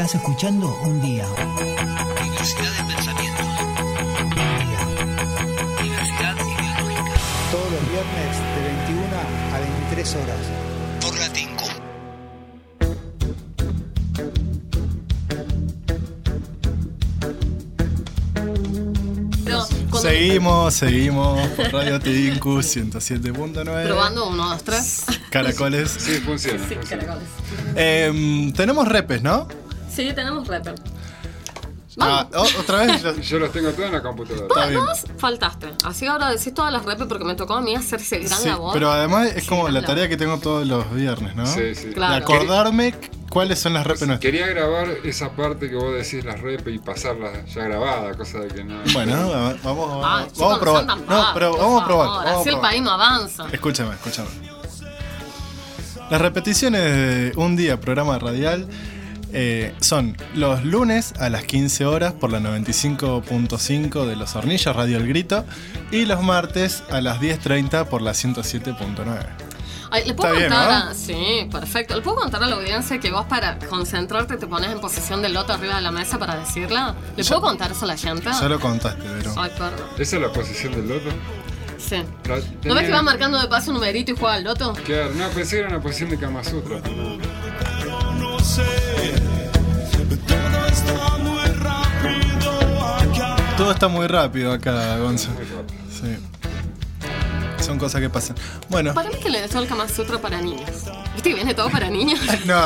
Estás escuchando Un Día. Diversidad de pensamientos. Un día. Diversidad ideológica. Todos los viernes de 21 a 23 horas. Por la Tinku. Seguimos por Radio Tinku 107.9. Probando 1, 2, 3. Caracoles. Sí, funciona. Sí, caracoles. Tenemos repes, ¿no? Sí, tenemos repes. ¿Otra vez? Yo los tengo todos en la computadora. Vos faltaste. Así ahora decís todas las repes porque me tocó a mí hacer ese gran labor. Pero además es como la tarea que tengo todos los viernes, ¿no? Sí, sí. Claro. De acordarme cuáles son las repes nuestras. Quería grabar esa parte que vos decís las repes y pasarlas ya grabada, cosa de que no. Bueno, vamos a probar. Vamos a probar. Así el país no avanza. Escúchame. Las repeticiones de Un Día, programa radial, son los lunes a las 15 horas por la 95.5 de Los Hornillos, Radio El Grito, y los martes a las 10:30 por la 107.9. ¿Le puedo contar? ¿No? Sí, perfecto. ¿Le puedo contar a la audiencia que vos para concentrarte te pones en posición del loto arriba de la mesa para decirla? ¿Le puedo contar eso a la gente? Ya lo contaste, pero... Ay, perdón. ¿Esa es la posición del loto? Sí. ¿No ves que va marcando de paso un numerito y juega al loto? Claro, no, pensé que era una posición de Kama Sutra. No sé. Todo está muy rápido acá, Gonzo. Sí. Son cosas que pasan. Bueno. Para mí que le dejó el Kama Sutra para niños. ¿Viste que viene todo para niños? No.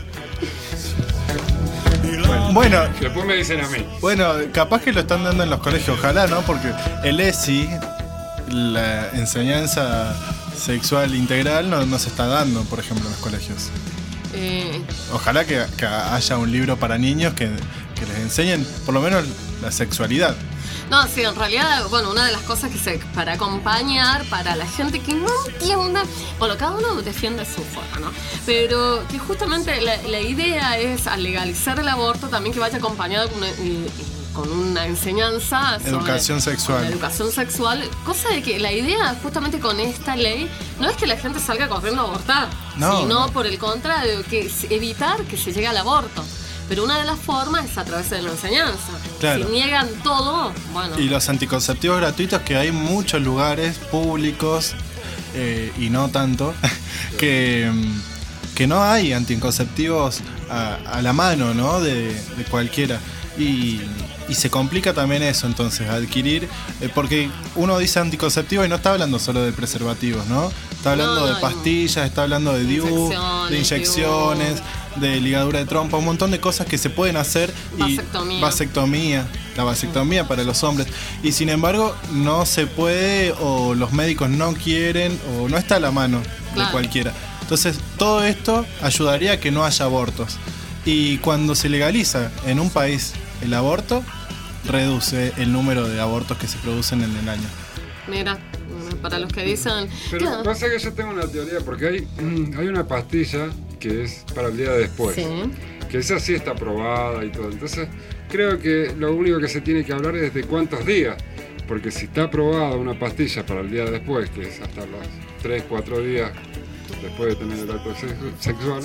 Bueno. Después me dicen a mí. Bueno, capaz que lo están dando en los colegios, ojalá, ¿no? Porque el ESI, la enseñanza sexual integral, no se está dando, por ejemplo, en los colegios. Ojalá que haya un libro para niños que les enseñen por lo menos la sexualidad. No, sí, en realidad, bueno, una de las cosas para acompañar, para la gente que no entienda, bueno, cada uno defiende su forma, ¿no? Pero que justamente la idea es, al legalizar el aborto, también que vaya acompañado con una enseñanza sobre educación sexual, cosa de que la idea justamente con esta ley no es que la gente salga corriendo a abortar, sino por el contrario, que evitar que se llegue al aborto. Pero una de las formas es a través de la enseñanza. Claro. Si niegan todo, bueno. Y los anticonceptivos gratuitos, que hay muchos lugares públicos y no tanto, que no hay anticonceptivos a la mano, ¿no? De cualquiera. Y se complica también eso, entonces, adquirir, porque uno dice anticonceptivo y no está hablando solo de preservativos, ¿no? Está hablando de pastillas, está hablando de DIU, de inyecciones, de ligadura de trompa, un montón de cosas que se pueden hacer. Vasectomía, la vasectomía para los hombres. Y sin embargo, no se puede, o los médicos no quieren, o no está a la mano de cualquiera. Entonces, todo esto ayudaría a que no haya abortos. Y cuando se legaliza en un país el aborto, reduce el número de abortos que se producen en el año. Mira, para los que dicen... Pero pasa que yo tengo una teoría, porque hay una pastilla que es para el día después. Sí. Que esa sí está aprobada y todo. Entonces, creo que lo único que se tiene que hablar es de cuántos días. Porque si está aprobada una pastilla para el día después, que es hasta los 3, 4 días después de tener el acto sexual,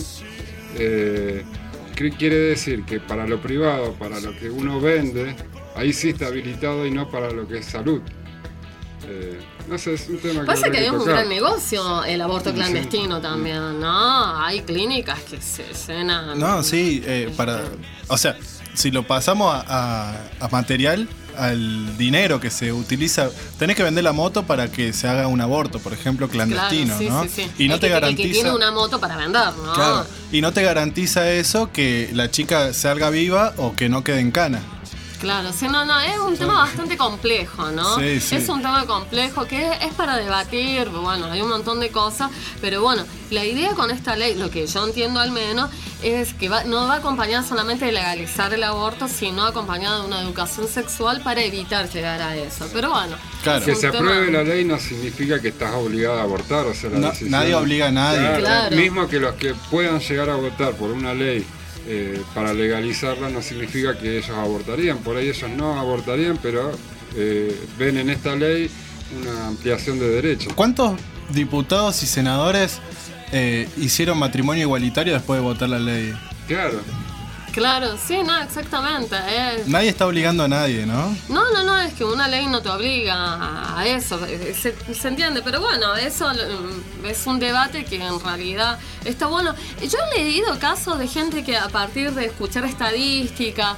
quiere decir que para lo privado, para lo que uno vende, ahí sí está habilitado y no para lo que es salud. No sé, es un tema que... Pasa que es un gran negocio el aborto clandestino también, ¿no? Hay clínicas que se llenan... No, sí, o sea, si lo pasamos a material, al dinero que se utiliza, tenés que vender la moto para que se haga un aborto, por ejemplo, clandestino, claro, ¿no? Sí. Y no te garantiza... El que tiene una moto para vender, ¿no? Claro, y no te garantiza eso, que la chica salga viva o que no quede en cana. Claro, sí, no, es un tema bastante complejo, ¿no? Sí, sí. Es un tema complejo que es para debatir, bueno, hay un montón de cosas, pero bueno, la idea con esta ley, lo que yo entiendo al menos, es que no va acompañada solamente de legalizar el aborto, sino acompañada de una educación sexual para evitar llegar a eso. Pero bueno, claro. Que se apruebe la ley no significa que estás obligado a abortar, o sea, la decisión, nadie obliga a nadie. Claro. Mismo que los que puedan llegar a votar por una ley para legalizarla no significa que ellos abortarían, por ahí ellos no abortarían, pero ven en esta ley una ampliación de derechos. ¿Cuántos diputados y senadores hicieron matrimonio igualitario después de votar la ley? Claro. Claro, sí, no, exactamente. Nadie está obligando a nadie, ¿no? No, es que una ley no te obliga a eso, se entiende, pero bueno, eso es un debate que en realidad está bueno. Yo he leído casos de gente que a partir de escuchar estadística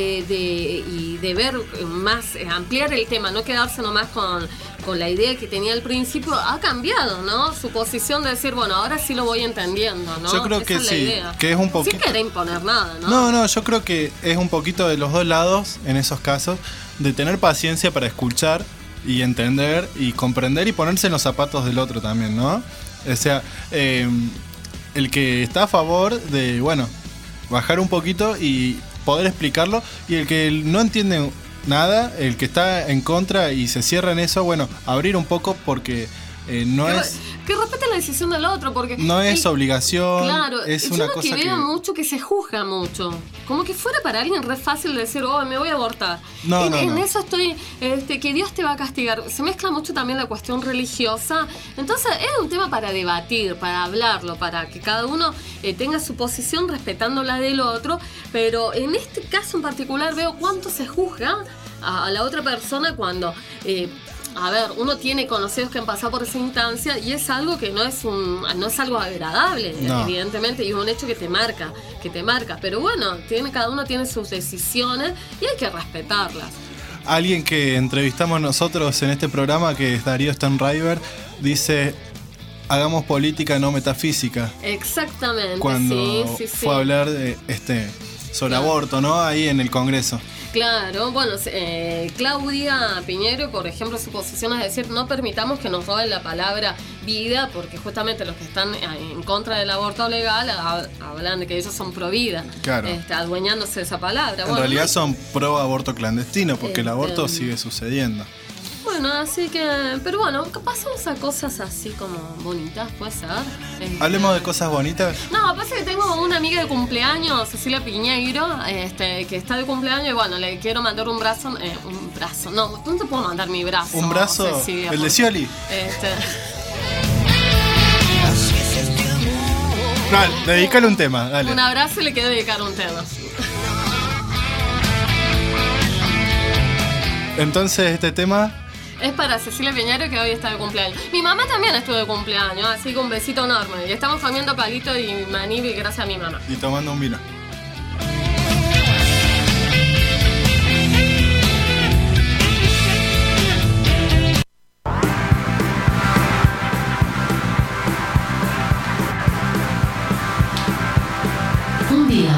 y de ver más, ampliar el tema, no quedarse nomás con la idea que tenía al principio, ha cambiado, ¿no? Su posición de decir, bueno, ahora sí lo voy entendiendo, ¿no? Yo creo que es sí, que es un poquito... Sin querer imponer nada, ¿no? No, yo creo que es un poquito de los dos lados en esos casos, de tener paciencia para escuchar y entender y comprender y ponerse en los zapatos del otro también, ¿no? O sea, el que está a favor de, bueno, bajar un poquito y poder explicarlo, y el que no entiende nada, el que está en contra y se cierra en eso, bueno, abrir un poco porque que respete la decisión del otro, porque no es obligación, claro, es una cosa que veo mucho que se juzga mucho, como que fuera para alguien re fácil de decir, me voy a abortar. En eso estoy, que Dios te va a castigar. Se mezcla mucho también la cuestión religiosa, entonces es un tema para debatir, para hablarlo, para que cada uno tenga su posición respetando la del otro, pero en este caso en particular veo cuánto se juzga a la otra persona cuando... a ver, uno tiene conocidos que han pasado por esa instancia y es algo que no es algo agradable, evidentemente, y es un hecho que te marca, pero bueno, cada uno tiene sus decisiones y hay que respetarlas. Alguien que entrevistamos nosotros en este programa, que es Darío Stanriver, dice: hagamos política, no metafísica. Exactamente. Cuando fue a hablar de sobre aborto, ¿no? Ahí en el Congreso. Claro, bueno, Claudia Piñero, por ejemplo, su posición es decir, no permitamos que nos roben la palabra vida, porque justamente los que están en contra del aborto legal hablan de que ellos son pro vida, claro, adueñándose de esa palabra. En realidad son pro aborto clandestino, porque el aborto sigue sucediendo. Bueno, así que, pero bueno, pasamos a cosas así como bonitas, ¿puede ser? Hablemos de cosas bonitas. No, pasa que tengo una amiga de cumpleaños, Cecilia Piñeiro, que está de cumpleaños y bueno, le quiero mandar un brazo, no te puedo mandar mi brazo. ¿Un brazo? Cecilia, ¿el de Scioli? Dale, dedícale un tema, dale. Un abrazo y le quiero dedicar un tema. Entonces, este tema... es para Cecilia Piñero, que hoy está de cumpleaños. Mi mamá también estuvo de cumpleaños, así que un besito enorme. Y estamos comiendo palito y maní gracias a mi mamá. Y tomando un vino. Un día.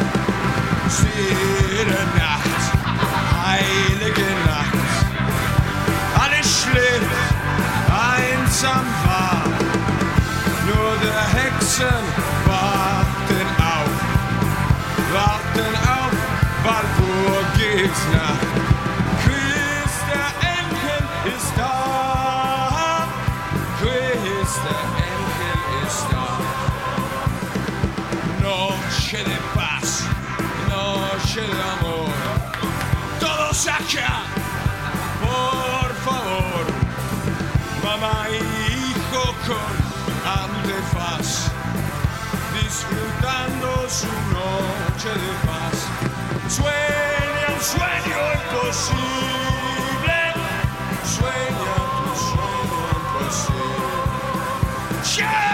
Einsam war, nur der Hexen warten auf, Walpurgisnacht. Quiz, der Enkel ist da, Quiz, der Enkel ist da. Noche de paz, noche de amor, todos acá, por favor. Mamá y hijo con antifaz, disfrutando su noche de paz. Sueña un sueño imposible, sueña tu sueño imposible. ¡Yeah!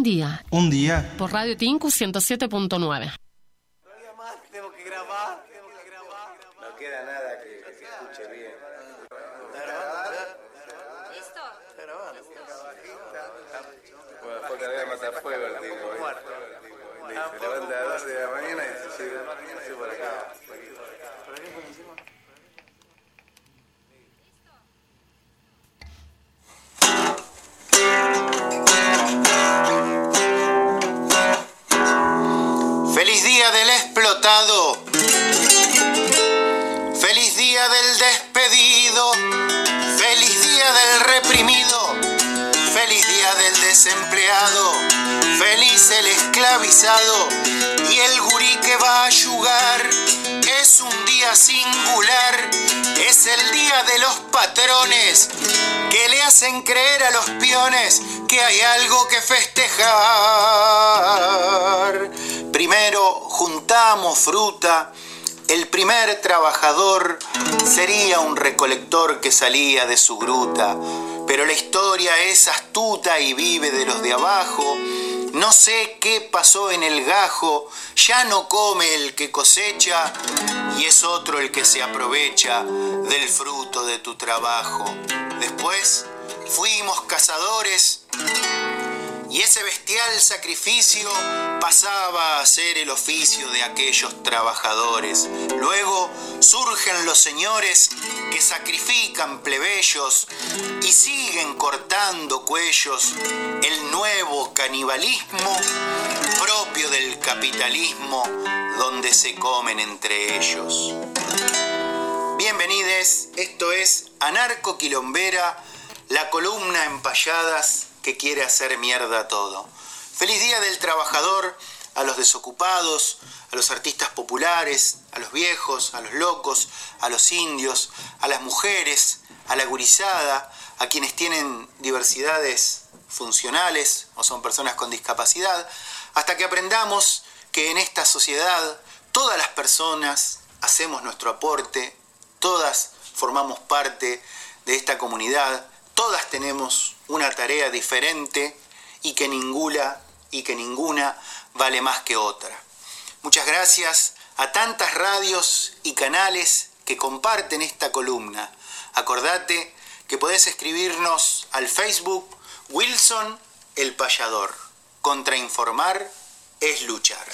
Un día. Un día. Por Radio Tinku 107.9. Tengo que grabar. No queda nada que se escuche bien. ¿Listo? Bueno, después cargar matafuego el tipo. Se levanta a las 2 de la mañana y se sube por acá. Feliz día del explotado, feliz día del despedido, feliz día del reprimido, feliz día del desempleado, feliz el esclavizado y el gurí que va a yugar. Es un día singular, es el día de los patrones que le hacen creer a los peones que hay algo que festejar. Primero juntamos fruta, el primer trabajador sería un recolector que salía de su gruta, pero la historia es astuta y vive de los de abajo. No sé qué pasó en el gajo, ya no come el que cosecha y es otro el que se aprovecha del fruto de tu trabajo. Después fuimos cazadores y ese bestial sacrificio pasaba a ser el oficio de aquellos trabajadores. Luego surgen los señores que sacrifican plebeyos y siguen cortando cuellos. El nuevo canibalismo propio del capitalismo donde se comen entre ellos. Bienvenides, esto es Anarco Quilombera, la columna en payadas que quiere hacer mierda todo. Feliz día del trabajador a los desocupados, a los artistas populares, a los viejos, a los locos, a los indios, a las mujeres, a la gurizada, a quienes tienen diversidades funcionales o son personas con discapacidad, hasta que aprendamos que en esta sociedad todas las personas hacemos nuestro aporte, todas formamos parte de esta comunidad, todas tenemos una tarea diferente y que ninguna vale más que otra. Muchas gracias a tantas radios y canales que comparten esta columna. Acordate que podés escribirnos al Facebook Wilson el Payador. Contrainformar es luchar.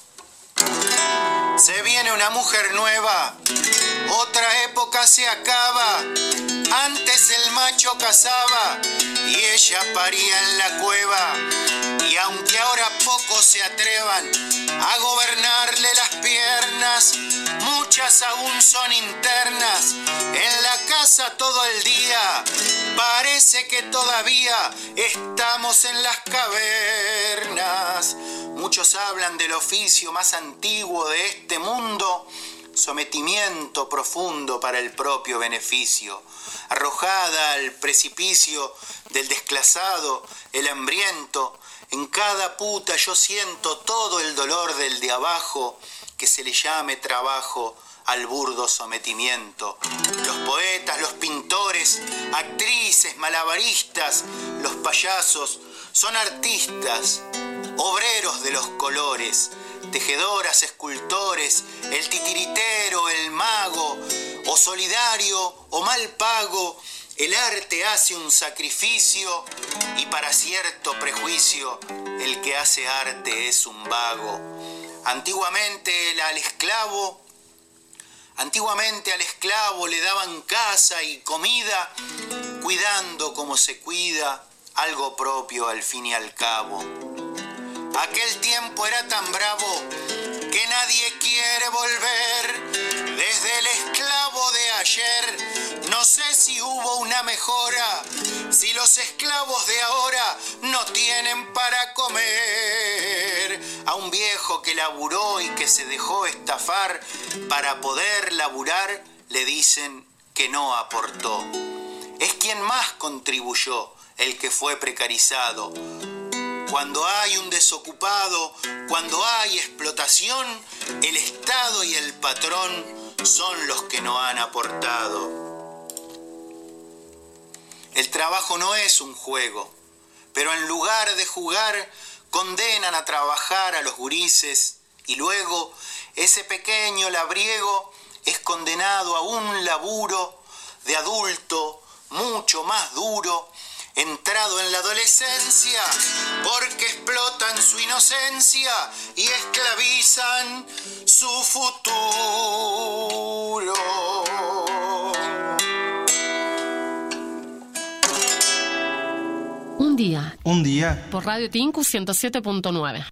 Se viene una mujer nueva, otra época se acaba. Antes el macho cazaba y ella paría en la cueva. Y aunque ahora pocos se atrevan a gobernarle las piernas, muchas aún son internas en la casa todo el día. Parece que todavía estamos en las cavernas. Muchos hablan del oficio más antiguo de este mundo, sometimiento profundo para el propio beneficio. Arrojada al precipicio del desclasado, el hambriento, en cada puta yo siento todo el dolor del de abajo, que se le llame trabajo al burdo sometimiento. Los poetas, los pintores, actrices, malabaristas, los payasos, son artistas, obreros de los colores, tejedoras, escultores, el titiritero, el mago, o solidario o mal pago, el arte hace un sacrificio y para cierto prejuicio el que hace arte es un vago. Antiguamente al esclavo le daban casa y comida, cuidando como se cuida algo propio al fin y al cabo. Aquel tiempo era tan bravo que nadie quiere volver. Desde el esclavo de ayer, no sé si hubo una mejora, si los esclavos de ahora no tienen para comer. A un viejo que laburó y que se dejó estafar para poder laburar, le dicen que no aportó. Es quien más contribuyó, el que fue precarizado. Cuando hay un desocupado, cuando hay explotación, el Estado y el patrón son los que no han aportado. El trabajo no es un juego, pero en lugar de jugar condenan a trabajar a los gurises y luego ese pequeño labriego es condenado a un laburo de adulto mucho más duro, entrado en la adolescencia, porque explotan su inocencia y esclavizan su futuro. Un día. Por Radio Tinku 107.9.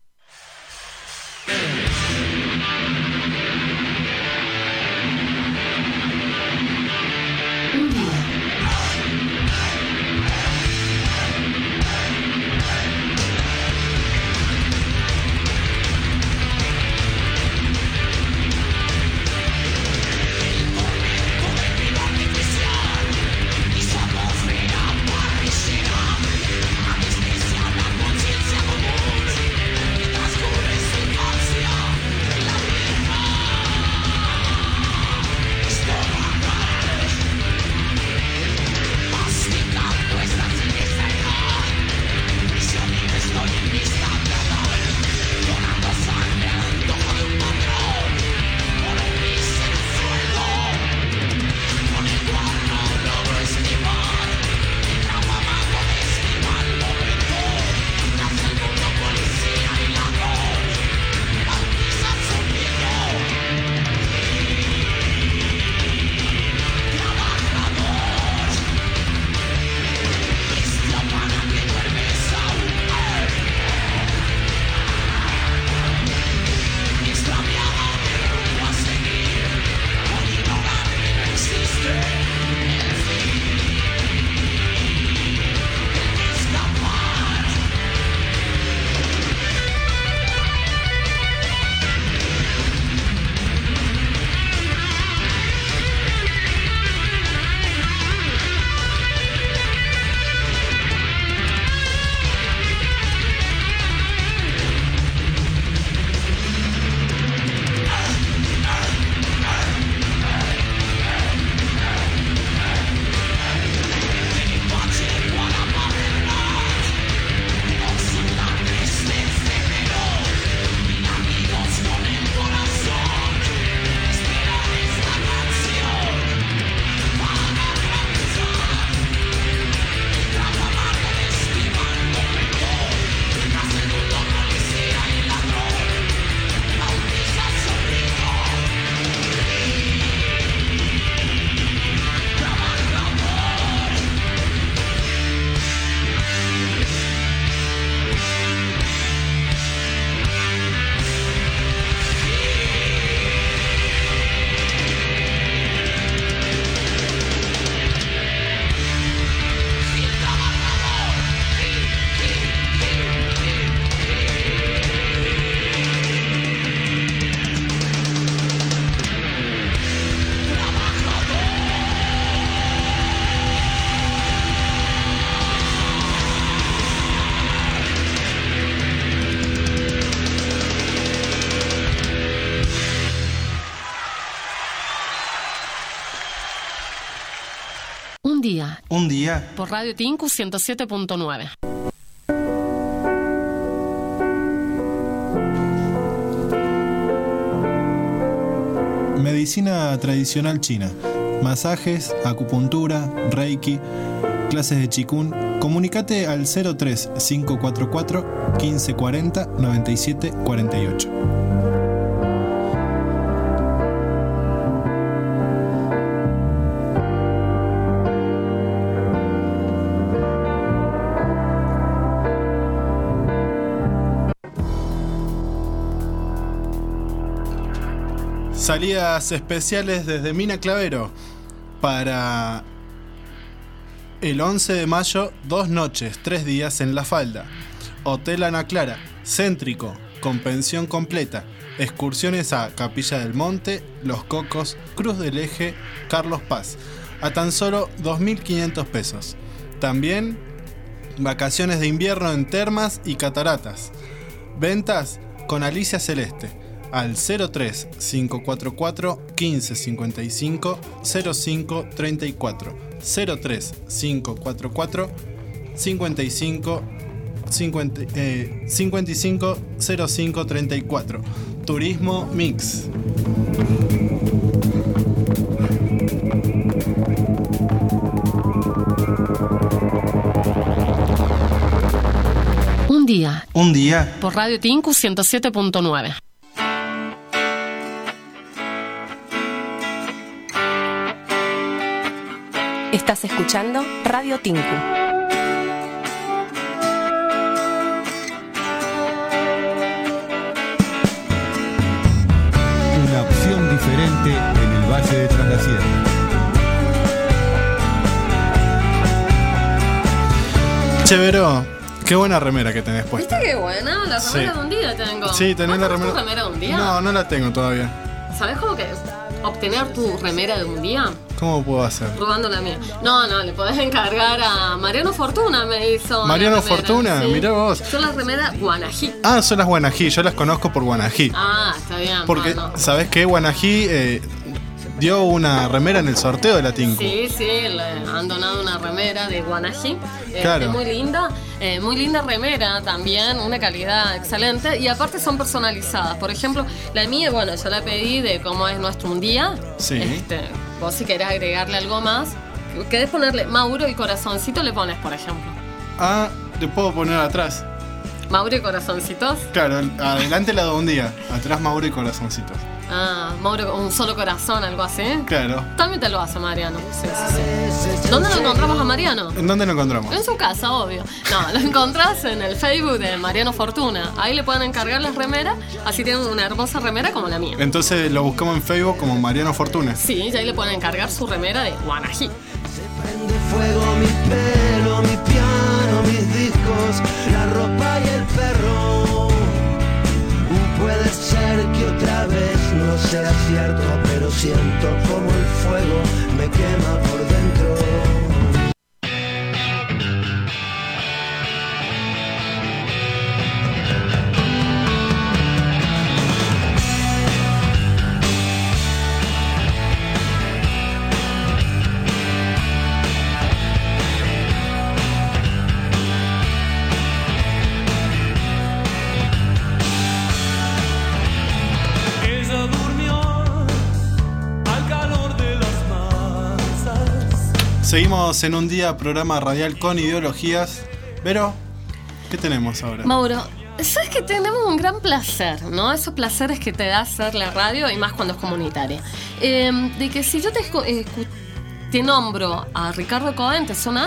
Un día. Por Radio Tinku 107.9. Medicina tradicional china. Masajes, acupuntura, reiki, clases de Qigong. Comunicate al 03 544 1540 97 48. Salidas especiales desde Mina Clavero para el 11 de mayo, 2 noches, 3 días en La Falda. Hotel Ana Clara, céntrico, con pensión completa. Excursiones a Capilla del Monte, Los Cocos, Cruz del Eje, Carlos Paz, a tan solo 2.500 pesos. También vacaciones de invierno en termas y cataratas. Ventas con Alicia Celeste. Al 03 544 1555 05 34 03 544 55 550534. Turismo Mix. Un día. Por Radio Tinku 107.9. Estás escuchando Radio Tinku. Una opción diferente en el Valle de Tras la Sierra. Chévero, qué buena remera que tenés puesta. ¿Viste qué buena? La remera de un día tengo. Sí, tenés la remera. ¿Tu remera de un día? No, no la tengo todavía. ¿Sabés cómo que obtener tu remera de un día? ¿Cómo puedo hacer? Robando la mía. No, le podés encargar a Mariano Fortuna, me hizo. ¿Mariano Fortuna? Sí. Mirá vos. Son las remeras Guanají. Ah, son las Guanají, yo las conozco por Guanají. Ah, está bien. Porque, ¿sabés qué? Guanají dio una remera en el sorteo de la Tinku. Sí, le han donado una remera de Guanají. Claro. Muy linda remera también, una calidad excelente. Y aparte son personalizadas. Por ejemplo, la mía, bueno, yo la pedí de cómo es nuestro un día. Sí. Vos si querés agregarle algo más, querés ponerle Mauro y corazoncito, le pones, por ejemplo. Ah, le puedo poner atrás. Mauro y corazoncitos. Claro, adelante la de un día, atrás Mauro y corazoncitos. Ah, Mauro, un solo corazón, algo así. Claro. También te lo hace Mariano. Sí. ¿Dónde lo encontramos a Mariano? ¿En dónde lo encontramos? En su casa, obvio. No, lo encontrás en el Facebook de Mariano Fortuna. Ahí le pueden encargar las remeras, así tienen una hermosa remera como la mía. Entonces lo buscamos en Facebook como Mariano Fortuna. Sí, y ahí le pueden encargar su remera de Guanají. Se prende fuego mi pelo, mi piano, mis discos, la ropa y el perro. Puede ser que otra vez no sea cierto, pero siento como el fuego me quema por dentro. Seguimos en un día, programa radial con ideologías. Pero, ¿qué tenemos ahora? Mauro, sabes que tenemos un gran placer, ¿no? Esos placeres que te da hacer la radio y más cuando es comunitaria. De que si yo te nombro a Ricardo Cohen, ¿te suena?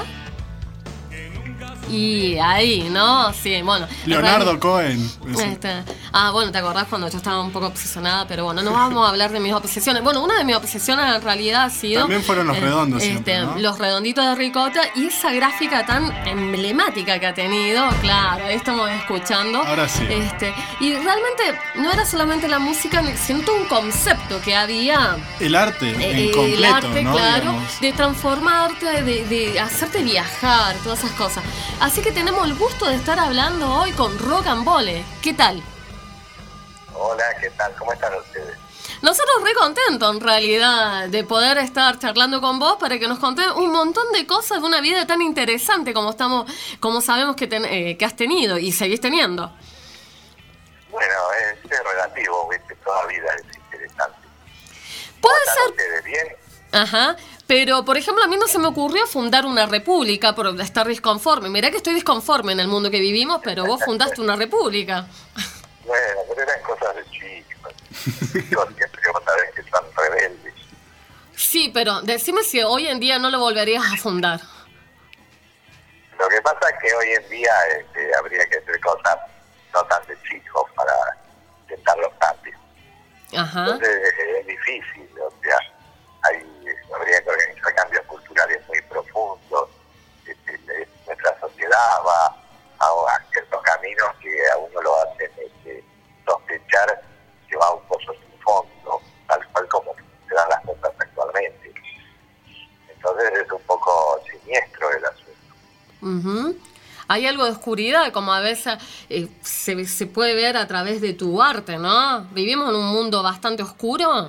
Y ahí, ¿no? Sí, bueno. Leonardo Cohen. Bueno, ¿te acordás cuando yo estaba un poco obsesionada? Pero bueno, no vamos a hablar de mis obsesiones. Bueno, una de mis obsesiones en realidad ha sido... También fueron los redondos siempre, ¿no? Los redonditos de ricota y esa gráfica tan emblemática que ha tenido. Claro, ahí estamos escuchando. Ahora sí. Y realmente no era solamente la música, sino todo un concepto que había. El arte en completo, el arte, ¿no? Claro, digamos. de transformarte, de hacerte viajar, todas esas cosas. Así que tenemos el gusto de estar hablando hoy con Rocambole. ¿Qué tal? Hola, ¿qué tal? ¿Cómo están ustedes? Nosotros re contentos en realidad de poder estar charlando con vos para que nos contés un montón de cosas de una vida tan interesante como sabemos que has tenido y seguís teniendo. Bueno, es relativo, ¿viste? Toda vida es interesante. Puede ser. ¿Ustedes bien? Ajá. Pero, por ejemplo, a mí no se me ocurrió fundar una república por estar disconforme. Mirá que estoy disconforme en el mundo que vivimos, pero vos fundaste una república. Bueno, pero eran cosas de chicos. Yo siempre otra vez que son rebeldes. Sí, pero decime si hoy en día no lo volverías a fundar. Lo que pasa es que hoy en día habría que hacer cosas no tan de chicos para intentar los cambios. Ajá. Entonces es difícil, o sea, habría que organizar cambios culturales muy profundos. Nuestra sociedad va a ciertos caminos que a uno lo hacen sospechar que va a un pozo sin fondo, tal cual como se dan las cosas actualmente. Entonces es un poco siniestro el asunto. Uh-huh. Hay algo de oscuridad, como a veces se puede ver a través de tu arte, ¿no? ¿Vivimos en un mundo bastante oscuro?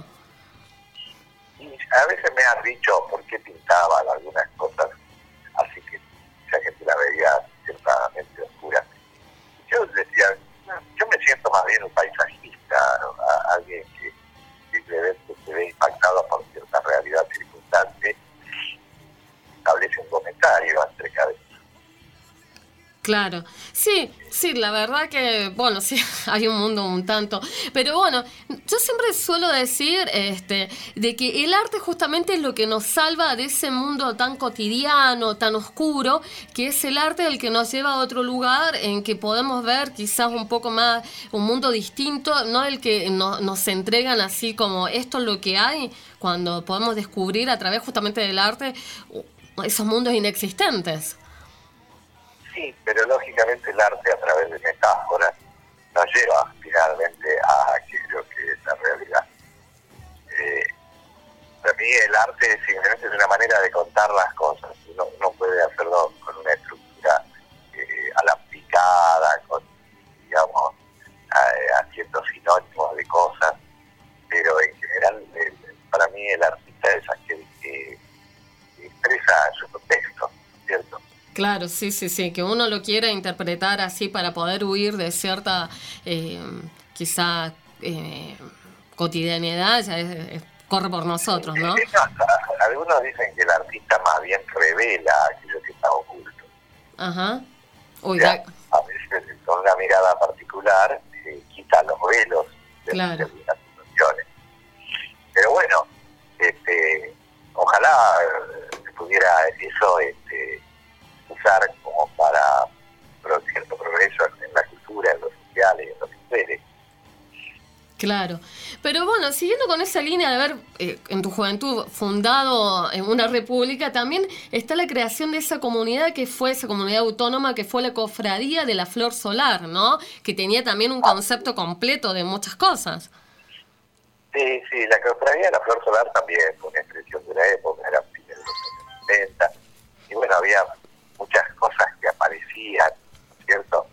A veces me han dicho por qué pintaban algunas cosas, así que mucha gente la veía ciertamente oscura. Claro, sí, la verdad que, bueno, sí, hay un mundo un tanto, pero bueno, yo siempre suelo decir de que el arte justamente es lo que nos salva de ese mundo tan cotidiano, tan oscuro, que es el arte el que nos lleva a otro lugar en que podemos ver quizás un poco más, un mundo distinto, no el que nos entregan así como esto es lo que hay, cuando podemos descubrir a través justamente del arte esos mundos inexistentes. Sí, pero lógicamente el arte a través de metáforas nos lleva finalmente a aquello que es la realidad. Para mí el arte simplemente es una manera de contar las cosas. Uno puede hacerlo con una estructura alambicada, con, digamos, haciendo sinónimos de cosas, pero en general para mí el artista es aquel que expresa su contexto, ¿cierto? Claro, sí, que uno lo quiera interpretar así para poder huir de cierta, quizá, cotidianidad, ya corre por nosotros, ¿no? Algunos dicen que el artista más bien revela aquello que está oculto. Ajá. Uy, a veces con una mirada particular quita los velos de las situaciones. Pero bueno, ojalá se pudiera eso usar como para cierto progreso en la cultura, en lo social y en los seres. Claro, pero bueno, siguiendo con esa línea de haber en tu juventud fundado en una república, también está la creación de esa comunidad que fue esa comunidad autónoma que fue la Cofradía de la Flor Solar, ¿no? Que tenía también un concepto completo de muchas cosas. Sí, la Cofradía de la Flor Solar también fue una expresión de la época, era fines de los años 70, y bueno, había muchas cosas que aparecían, ¿cierto?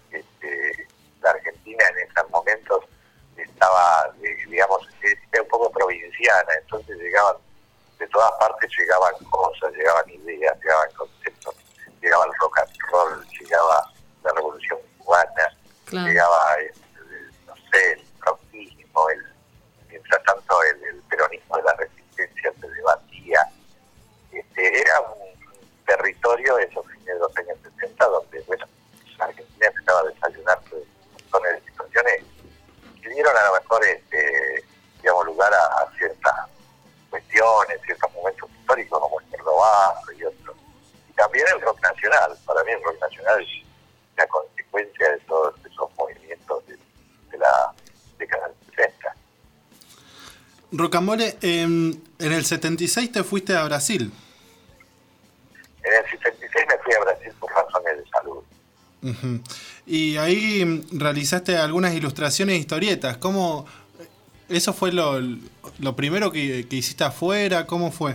La Argentina en esos momentos estaba, digamos, un poco provinciana, entonces llegaban, de todas partes llegaban cosas, llegaban ideas, llegaban conceptos, llegaba el rock and roll, llegaba la revolución cubana, llegaba, no sé, el rockismo, mientras tanto el peronismo de la resistencia se debatía. Era un territorio, esos fines de los años 70, donde, bueno, la Argentina empezaba a desayunarse de montones de situaciones que dieron a lo mejor, digamos, lugar a ciertas cuestiones, ciertos momentos históricos como el Cordobazo y otros. Y también el rock nacional. Para mí el rock nacional es la consecuencia de todos esos movimientos de la década del 60. Rocambole, en el 76 te fuiste a Brasil. En el 76 me fui a Brasil por razones de salud. Uh-huh. Y ahí realizaste algunas ilustraciones e historietas. ¿Cómo? ¿Eso fue lo primero que hiciste afuera? ¿Cómo fue?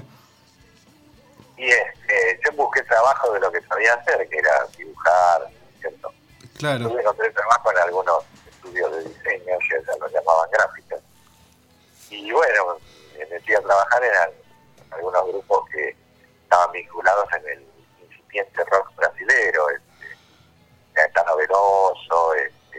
Y yo busqué trabajo de lo que sabía hacer, que era dibujar, ¿cierto? Claro. Yo encontré trabajo en algunos estudios de diseño, que ya lo llamaban gráficas. Y bueno, me metí a trabajar en algunos grupos que estaban vinculados en el incipiente rock brasilero, Caetano Veloso,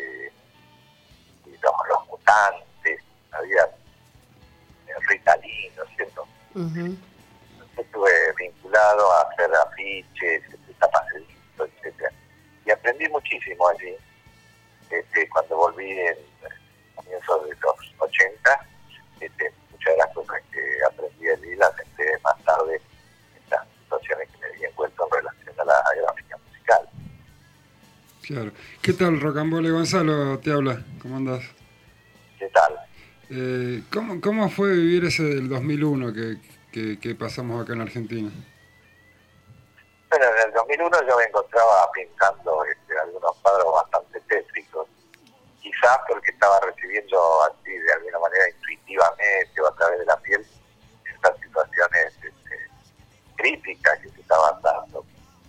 los Mutantes, había Rita Lee, ¿no es cierto? Uh-huh. Estuve vinculado a hacer afiches, tapas de discos, etc. Y aprendí muchísimo allí. Cuando volví en comienzos de los 80, muchas de las cosas que aprendí allí las entré más tarde en las situaciones que me vi envuelto en relación a la gráfica musical. Claro. ¿Qué tal, Rocambole? Gonzalo te habla. ¿Cómo andás? ¿Qué tal? ¿Cómo fue vivir ese del 2001 que pasamos acá en Argentina? Bueno, en el 2001 yo me encontraba pintando algunos cuadros bastante tétricos, quizás porque estaba recibiendo así de alguna manera intuitivamente o a través de la piel estas situaciones críticas que se estaban dando.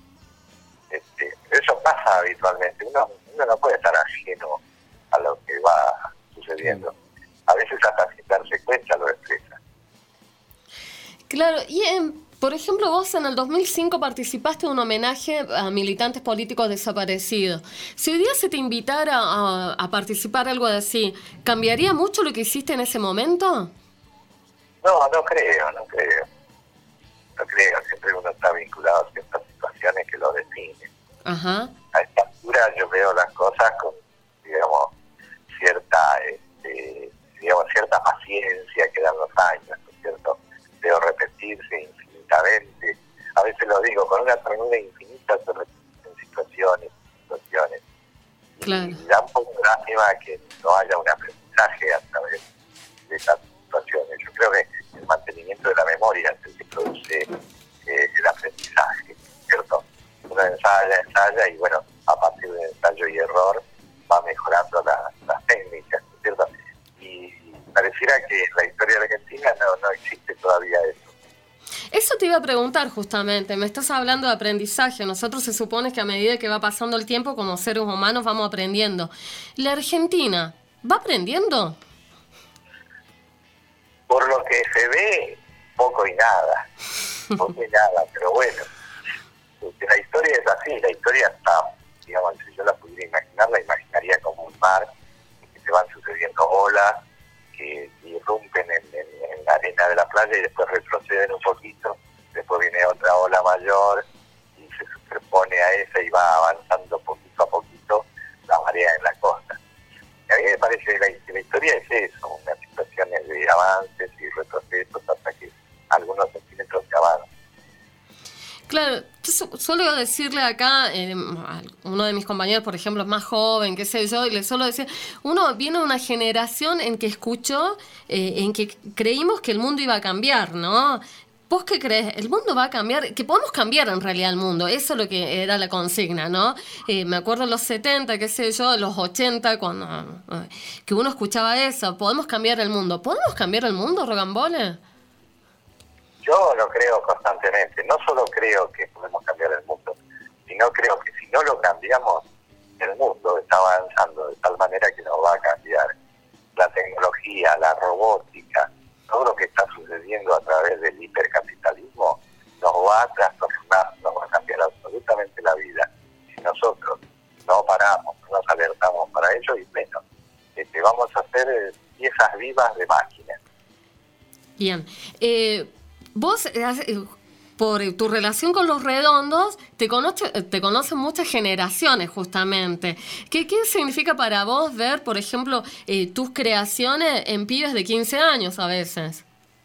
Eso pasa habitualmente, uno no puede estar ajeno a lo que va sucediendo. A veces hasta sin darse cuenta lo expresa. Claro, y por ejemplo, vos en el 2005 participaste en un homenaje a militantes políticos desaparecidos. Si hoy día se te invitara a participar algo así, ¿cambiaría mucho lo que hiciste en ese momento? No creo. Siempre uno está vinculado a ciertas situaciones que lo definen. Ajá. A estas ahora yo veo las cosas con, digamos, cierta paciencia que dan los años, ¿no es cierto? Veo repetirse infinitamente, a veces lo digo, con una ternura infinita se repiten situaciones. Claro. Y da un poco de lástima que no haya un aprendizaje a través de esas situaciones. Yo creo que el mantenimiento de la memoria es el que produce el aprendizaje, ¿cierto? Uno ensaya y bueno, a partir de ensayo y error va mejorando las técnicas, ¿cierto? Y pareciera que en la historia de Argentina no existe todavía eso. Eso te iba a preguntar justamente, me estás hablando de aprendizaje, nosotros se supone que a medida que va pasando el tiempo como seres humanos vamos aprendiendo. ¿La Argentina va aprendiendo? Por lo que se ve, poco y nada, pero bueno, la historia es así, la historia está, digamos, si yo la pudiera imaginar, la imaginaría como un mar, que se van sucediendo olas, que irrumpen en la arena de la playa y después retroceden un poquito, después viene otra ola mayor y se superpone a esa y va avanzando poquito a poquito la marea en la costa. Y a mí me parece que la historia es eso, unas situaciones de avances y retrocesos hasta que algunos centímetros se avanzan. Claro, yo suelo decirle acá, uno de mis compañeros, por ejemplo, es más joven, qué sé yo, y le suelo decir, uno viene de una generación en que escuchó, en que creímos que el mundo iba a cambiar, ¿no? ¿Vos qué crees? ¿El mundo va a cambiar? Que podemos cambiar en realidad el mundo, eso es lo que era la consigna, ¿no? Me acuerdo en los 70, qué sé yo, los 80, cuando que uno escuchaba eso, podemos cambiar el mundo. ¿Podemos cambiar el mundo, Rocambole? Yo lo creo constantemente, no solo creo que podemos cambiar el mundo, sino creo que si no lo cambiamos, el mundo está avanzando de tal manera que nos va a cambiar. La tecnología, la robótica, todo lo que está sucediendo a través del hipercapitalismo nos va a transformar, nos va a cambiar absolutamente la vida. Si nosotros no paramos, no nos alertamos para ello, y menos, vamos a hacer piezas vivas de máquinas. Bien. Vos, por tu relación con Los Redondos, te conocen muchas generaciones, justamente. ¿Qué significa para vos ver, por ejemplo, tus creaciones en pibes de 15 años a veces?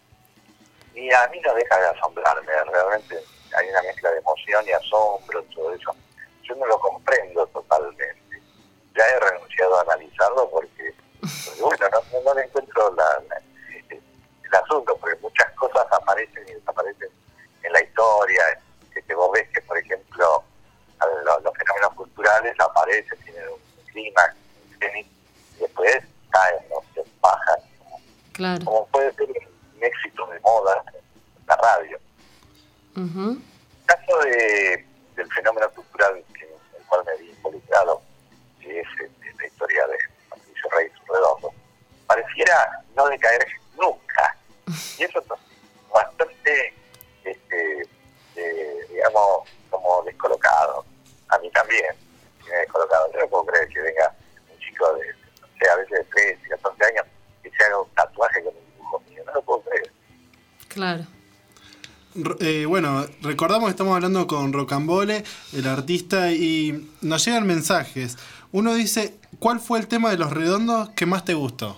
Y a mí no deja de asombrarme, realmente hay una mezcla de emoción y asombro, todo eso. Yo no lo comprendo totalmente. Ya he renunciado a analizarlo porque bueno, no le encuentro el asunto, porque muchas cosas aparecen y desaparecen en la historia. Vos ves que, por ejemplo, los fenómenos culturales aparecen, tienen un clímax, y después caen, ¿no? Se bajan. Claro. Como puede ser un éxito de moda en la radio. Uh-huh. El caso del fenómeno cultural en el cual me vi involucrado, que es la historia de Patricio Rey Redondo, pareciera no decaer nunca. Y eso es bastante, digamos, como descolocado. A mí también me ha descolocado. Yo no puedo creer que venga un chico de, no sé, a veces de 13, 14 años, que se haga un tatuaje con un dibujo mío. No lo puedo creer. Claro. Bueno, recordamos que estamos hablando con Rocambole, el artista, y nos llegan mensajes. Uno dice, ¿cuál fue el tema de Los Redondos que más te gustó?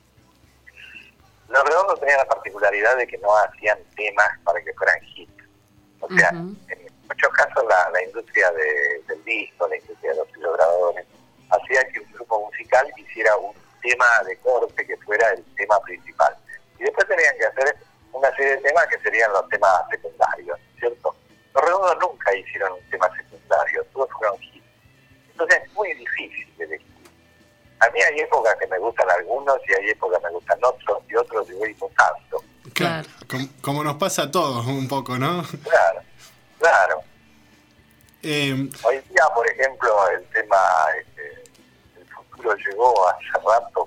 Los Redondos tenían la particularidad de que no hacían temas para que fueran hits. O sea, en muchos casos la industria del disco, la industria de los grabadores, hacía que un grupo musical hiciera un tema de corte que fuera el tema principal. Y después tenían que hacer una serie de temas que serían los temas secundarios, ¿cierto? Los Redondos nunca hicieron un tema secundario, todos fueron hits. Entonces es muy difícil de elegir. A mí hay épocas que me gustan algunos y hay épocas que me gustan otros y otros y voy mutando. Claro, como nos pasa a todos un poco, ¿no? Claro. Hoy día, por ejemplo, el tema El futuro llegó hace rato,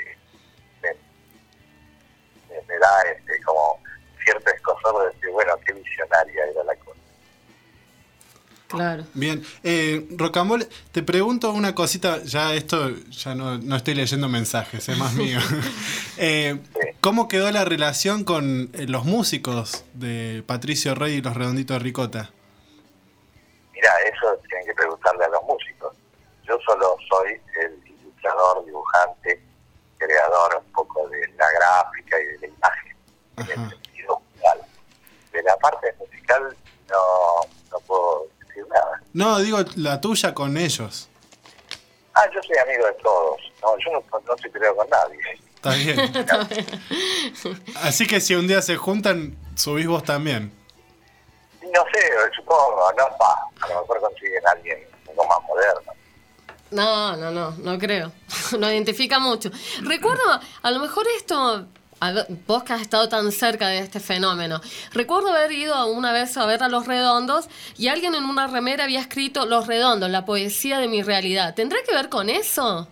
me da como cierto escosor de decir, bueno, qué visionaria era la cosa. Claro. Bien, Rocambole, te pregunto una cosita, ya no estoy leyendo mensajes, es más mío. ¿Cómo quedó la relación con los músicos de Patricio Rey y los Redonditos de Ricota? Mira, eso tienen que preguntarle a los músicos. solo soy el ilustrador, dibujante, creador un poco de la gráfica y de la imagen, en el sentido musical. De la parte musical no puedo decir nada. No, digo la tuya con ellos. Yo soy amigo de todos. No, yo no estoy peleado con nadie. Está bien. Está bien. Así que si un día se juntan, subís vos también. No sé, supongo, a lo mejor consiguen a alguien un poco más moderno. No creo. Lo identifica mucho. Recuerdo, a lo mejor esto, vos que has estado tan cerca de este fenómeno, recuerdo haber ido una vez a ver a Los Redondos y alguien en una remera había escrito Los Redondos, la poesía de mi realidad. ¿Tendrá que ver con eso?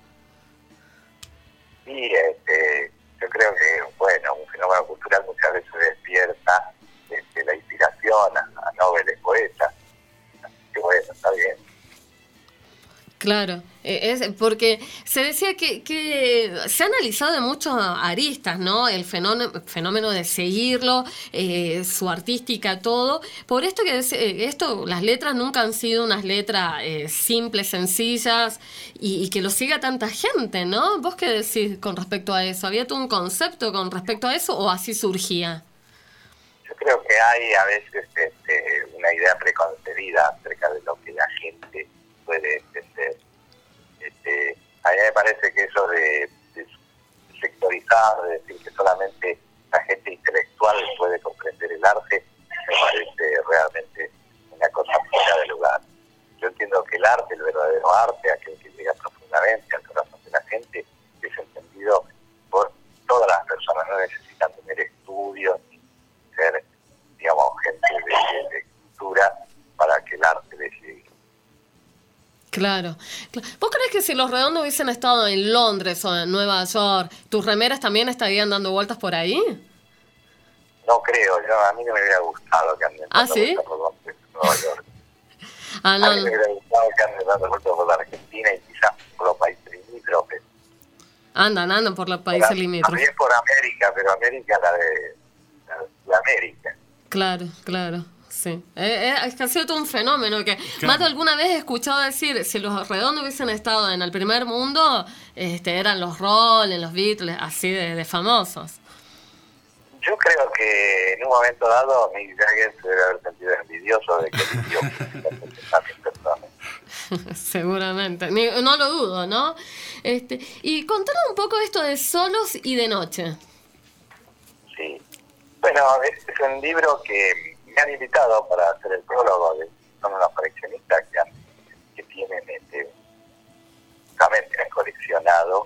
Sí, yo creo que, un fenómeno cultural muchas veces despierta la inspiración a noveles poetas. Así que está bien. Claro, es porque se decía que se ha analizado de muchas aristas, ¿no? El fenómeno de seguirlo, su artística, todo. Por esto las letras nunca han sido unas letras simples, sencillas y que lo siga tanta gente, ¿no? ¿Vos qué decís con respecto a eso? ¿Había tú un concepto con respecto a eso o así surgía? Yo creo que hay a veces una idea preconcebida acerca de lo que la gente puede entender. A mí me parece que eso de sectorizar, de decir que solamente la gente intelectual puede comprender el arte, me parece realmente una cosa fuera de lugar. Yo entiendo que el arte, el verdadero arte, aquel que llega profundamente al corazón de la gente, es entendido por todas las personas. No necesitan tener estudios ni ser, gente de cultura para que el arte les llegue. Claro. ¿Vos crees que si Los Redondos hubiesen estado en Londres o en Nueva York, tus remeras también estarían dando vueltas por ahí? No creo, a mí no me hubiera gustado que anden dando vueltas por Londres, Nueva York. A mí me hubiera gustado que anden dando vueltas por la Argentina y quizás por los países limítrofes. Andan por los países limítrofes. También por América, pero América la de América. Claro. Sí, es que ha sido todo un fenómeno que más de alguna vez he escuchado decir, si Los Redondos hubiesen estado en el primer mundo, eran los Rolling, los Beatles, así de famosos. Yo creo que en un momento dado Mick Jagger se debe haber sentido envidioso de que vivió seguramente, no lo dudo, ¿no? Y contanos un poco esto de Solos y de Noche. Sí, es un libro que me han invitado para hacer el prólogo. Son unos coleccionistas que tienen justamente han coleccionado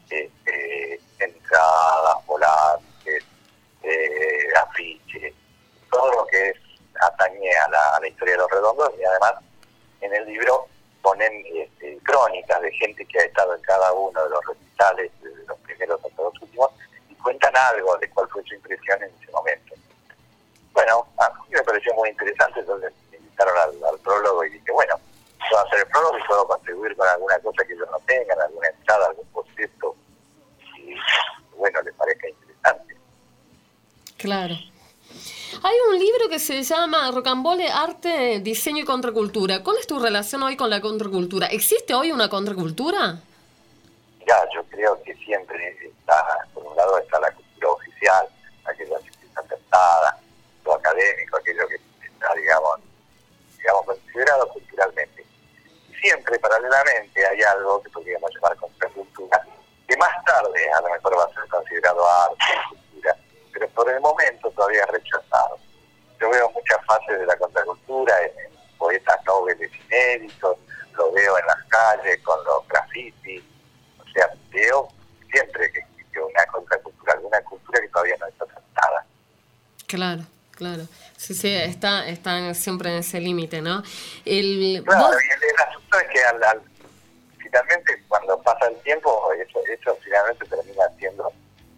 entradas, volantes, afiches, todo lo que atañe a la historia de Los Redondos, y además en el libro ponen crónicas de gente que ha estado en cada uno de los recitales, desde los primeros hasta los últimos, y cuentan algo de cuál fue su impresión en ese momento. A mí me pareció muy interesante, entonces me invitaron al prólogo y dije, puedo hacer el prólogo y puedo contribuir con alguna cosa que ellos no tengan, alguna entrada, algún concepto, y les parezca interesante. Claro. Hay un libro que se llama Rocambole, Arte, Diseño y Contracultura. ¿Cuál es tu relación hoy con la contracultura? ¿Existe hoy una contracultura? Yo creo que siempre está, por un lado está la cultura oficial, aquella que está aceptada, lo académico, aquello que está, digamos considerado culturalmente. Y siempre, paralelamente, hay algo que podríamos llamar contracultura, que más tarde a lo mejor va a ser considerado arte, cultura, pero por el momento todavía es rechazado. Yo veo muchas fases de la contracultura en poetas noveles inéditos, lo veo en las calles con los grafitis, veo siempre que una contracultura, alguna cultura que todavía no está aceptada. Claro. Sí, están siempre en ese límite, ¿no? Y el asunto es que finalmente cuando pasa el tiempo, eso finalmente termina siendo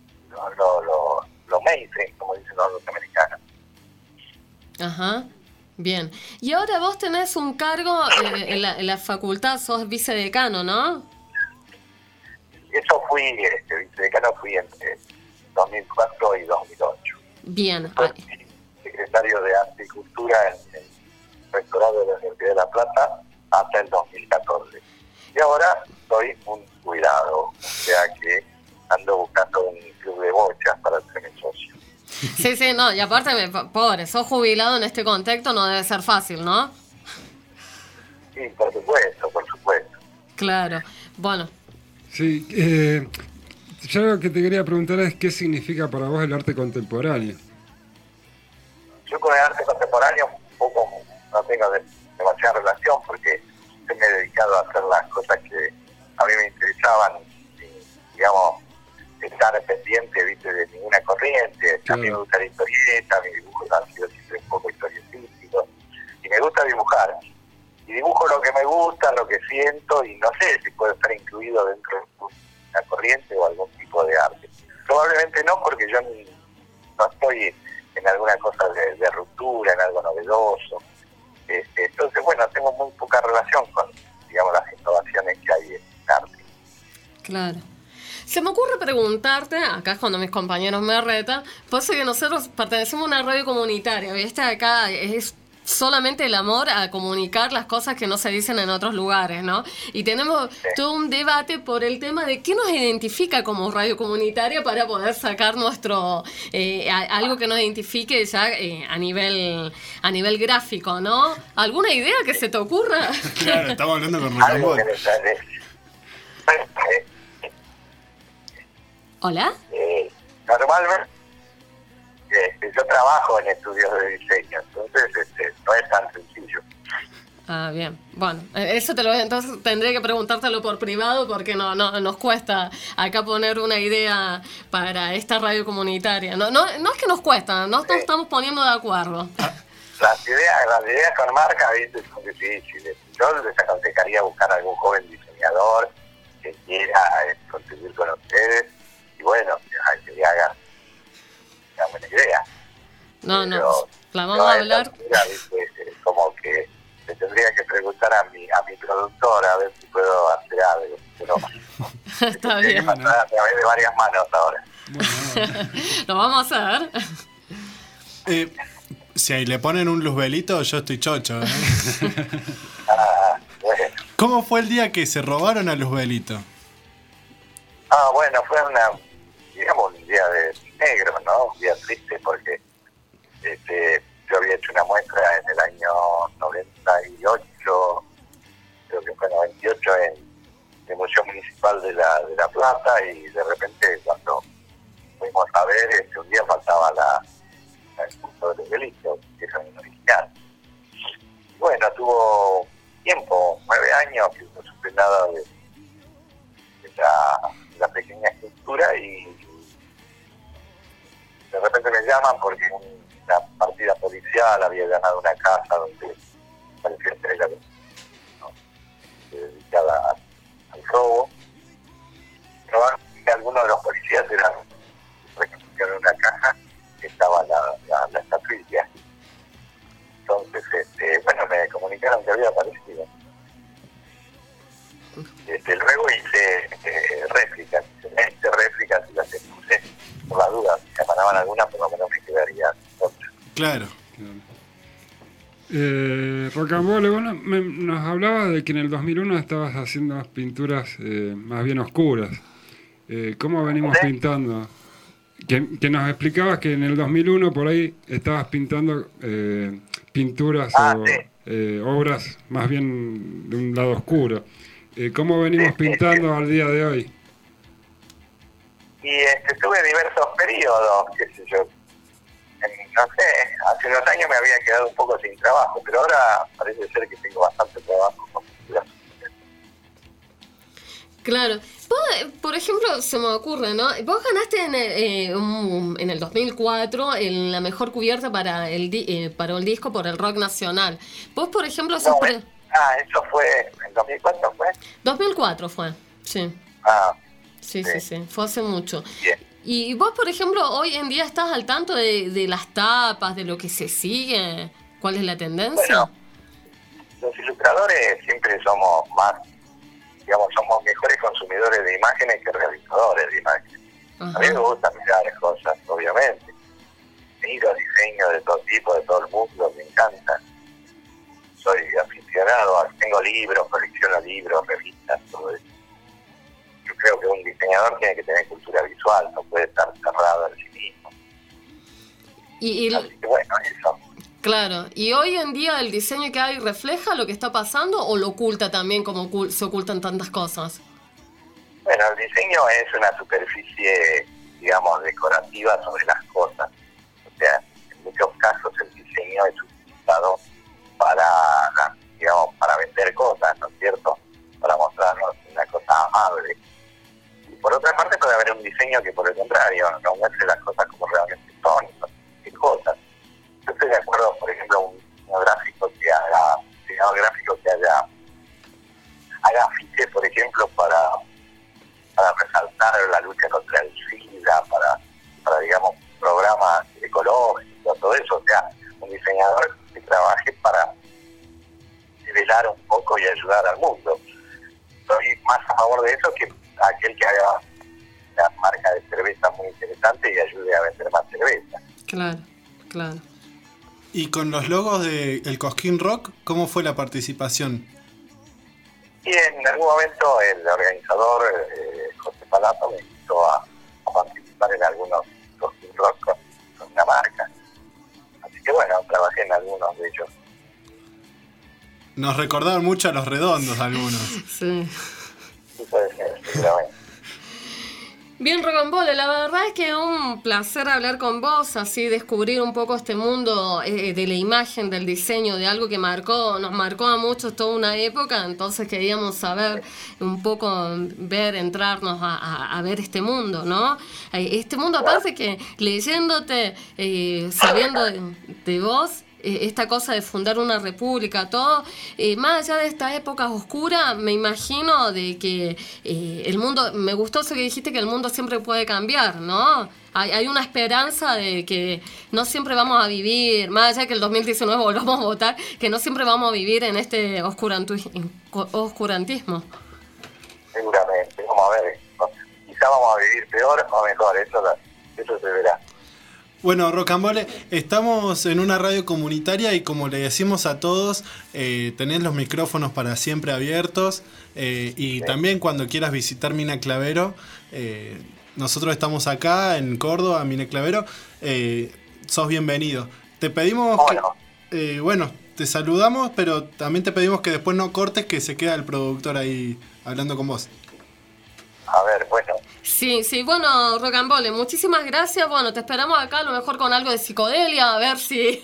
lo mainstream, como dicen los norteamericanos. Ajá, bien. Y ahora vos tenés un cargo en la facultad, sos vicedecano, ¿no? Eso fui, vicedecano fui entre 2004 y 2008. Bien. Secretario de Arte y Cultura en el rectorado de la Universidad de La Plata hasta el 2014. Y ahora soy un jubilado, o sea que ando buscando un club de bochas para ser mi socio. Sí, no, y aparte, pobre, sos jubilado en este contexto, no debe ser fácil, ¿no? Sí, por supuesto. Claro, bueno. Sí, yo lo que te quería preguntar es qué significa para vos el arte contemporáneo. Yo con el arte contemporáneo un poco no tengo demasiada relación porque yo me he dedicado a hacer las cosas que a mí me interesaban, sin, digamos, estar pendiente, ¿viste?, de ninguna corriente. A mí me gusta la historieta, mi dibujo ha sido siempre un poco historietístico y me gusta dibujar. Y dibujo lo que me gusta, lo que siento, y no sé si puede estar incluido dentro de una corriente o algún tipo de arte. Probablemente no, porque yo no estoy en alguna cosa de ruptura, en algo novedoso. Entonces, bueno, tengo muy poca relación con, digamos, las innovaciones que hay en arte. Claro. Se me ocurre preguntarte, acá es cuando mis compañeros me retan, pues que nosotros pertenecemos a una radio comunitaria, ¿viste? Acá es solamente el amor a comunicar las cosas que no se dicen en otros lugares, ¿no? Y tenemos todo un debate por el tema de qué nos identifica como radio comunitaria para poder sacar nuestro algo que nos identifique ya a nivel gráfico, ¿no? ¿Alguna idea que se te ocurra? Claro, estamos hablando con Rocambole. ¿Hola? Normalmente yo trabajo en estudios de diseño, entonces no es tan sencillo. Ah, bien. Bueno, eso entonces tendré que preguntártelo por privado porque no nos cuesta acá poner una idea para esta radio comunitaria. No es que nos cuesta, no nos estamos poniendo de acuerdo. Las ideas con marca, ¿viste?, son difíciles. Yo les aconsejaría buscar a algún joven diseñador que quiera contribuir con ustedes y bueno, que le hagan una buena idea. No, la vamos a hablar. Como que le tendría que preguntar a mi productora a ver si puedo hacer algo. Pero está bien. A través de varias manos ahora. Lo vamos a hacer. Si ahí le ponen un luzbelito, yo estoy chocho. Bueno. ¿Cómo fue el día que se robaron a Luzbelito? Bueno, fue un día de negro, ¿no? Un día triste porque yo había hecho una muestra en el año 98, creo que fue 98, en el Museo Municipal de La Plata, y de repente cuando fuimos a ver, un día faltaba el curso de Luzbelito, que es el original. Y bueno, tuvo tiempo, 9 años, que no supe nada de la pequeña escultura, y de repente me llaman porque una partida policial había ganado una casa donde parecía ser dedicada al robo. Probablemente algunos de los policías reconocieron una caja que estaba la estatuilla. Entonces, bueno, me comunicaron que había aparecido. Luego hice réplicas y las expuse por la duda. Si se mandaban algunas, por lo menos me quedaría otra. Claro. Rocambole, bueno, nos hablabas de que en el 2001 estabas haciendo unas pinturas más bien oscuras. ¿Cómo venimos pintando? Que nos explicabas que en el 2001 por ahí estabas pintando pinturas obras más bien de un lado oscuro. ¿Cómo venimos pintando al día de hoy? Y tuve diversos periodos, qué sé yo. No sé, hace unos años me había quedado un poco sin trabajo, pero ahora parece ser que tengo bastante trabajo con pinturas. Claro. Vos, por ejemplo, se me ocurre, ¿no? Vos ganaste en el 2004 la mejor cubierta para el disco por el rock nacional. Vos, por ejemplo... eso fue... ¿En 2004 fue? 2004 fue, sí. Sí. Fue hace mucho. Bien. Y vos, por ejemplo, hoy en día estás al tanto de las tapas, de lo que se sigue. ¿Cuál es la tendencia? Bueno, los ilustradores siempre somos somos mejores consumidores de imágenes que realizadores de imágenes. Ajá. A mí me gusta mirar cosas, obviamente. Miro diseños de todo tipo, de todo el mundo, me encanta. Soy aficionado, tengo libros, colecciono libros, revistas. todo eso. Yo creo que un diseñador tiene que tener cultura visual, no puede estar cerrado en sí mismo. Así que bueno, eso. Claro, ¿y hoy en día el diseño que hay refleja lo que está pasando o lo oculta también como se ocultan tantas cosas? Bueno, el diseño es una superficie, digamos, decorativa sobre las cosas. O sea, en muchos casos el diseño es utilizado para vender cosas, ¿no es cierto? Para mostrarnos una cosa amable. Y por otra parte puede haber un diseño que por el contrario no muestre las cosas como realmente son, qué cosas. Yo estoy de acuerdo, por ejemplo, un diseñador gráfico que haga afiches, por ejemplo, para resaltar la lucha contra el SIDA, para digamos, programas ecológicos, todo eso. O sea, un diseñador que trabaje para nivelar un poco y ayudar al mundo. Soy más a favor de eso que aquel que haga una marca de cerveza muy interesante y ayude a vender más cerveza. Claro. Y con los logos de el Cosquín Rock, ¿cómo fue la participación? Y en algún momento el organizador, José Palazzo, me invitó a participar en algunos Cosquín Rock con una marca. Así que bueno, trabajé en algunos de ellos. Nos recordaron mucho a Los Redondos algunos. Sí. Sí, puede ser, seguramente. Bien, Rocambole, la verdad es que es un placer hablar con vos, así descubrir un poco este mundo de la imagen, del diseño, de algo que nos marcó a muchos toda una época, entonces queríamos saber un poco, entrarnos a ver este mundo, ¿no? Este mundo, aparte que leyéndote, sabiendo de vos, esta cosa de fundar una república, todo, más allá de esta época oscura, me imagino de que el mundo, me gustó eso que dijiste, que el mundo siempre puede cambiar, ¿no? Hay una esperanza de que no siempre vamos a vivir, más allá de que el 2019 volvamos a votar, que no siempre vamos a vivir en este oscurantismo. Seguramente, vamos a ver, quizá vamos a vivir peor o mejor, eso se verá. Bueno, Rocambole, estamos en una radio comunitaria y como le decimos a todos, tenés los micrófonos para siempre abiertos y también cuando quieras visitar Mina Clavero, nosotros estamos acá en Córdoba, Mina Clavero, sos bienvenido. Te pedimos te saludamos, pero también te pedimos que después no cortes, que se queda el productor ahí hablando con vos. A ver, bueno. Sí, bueno, Rocambole, muchísimas gracias. Bueno, te esperamos acá, a lo mejor con algo de psicodelia, a ver si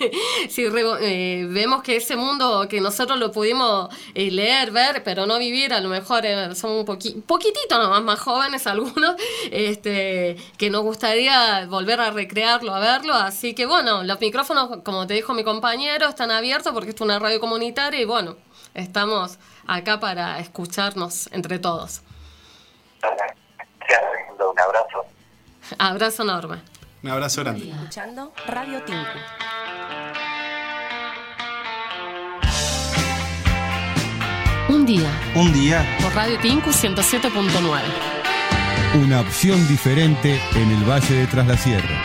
vemos que ese mundo que nosotros lo pudimos leer, ver, pero no vivir, a lo mejor somos un poquitito nomás más jóvenes algunos, que nos gustaría volver a recrearlo, a verlo. Así que bueno, los micrófonos, como te dijo mi compañero, están abiertos porque esto es una radio comunitaria y bueno, estamos acá para escucharnos entre todos. Un abrazo. Abrazo enorme. Un abrazo grande. Escuchando Radio Tinku. Un día. Por Radio Tinku 107.9. Una opción diferente en el Valle de Tras la Sierra.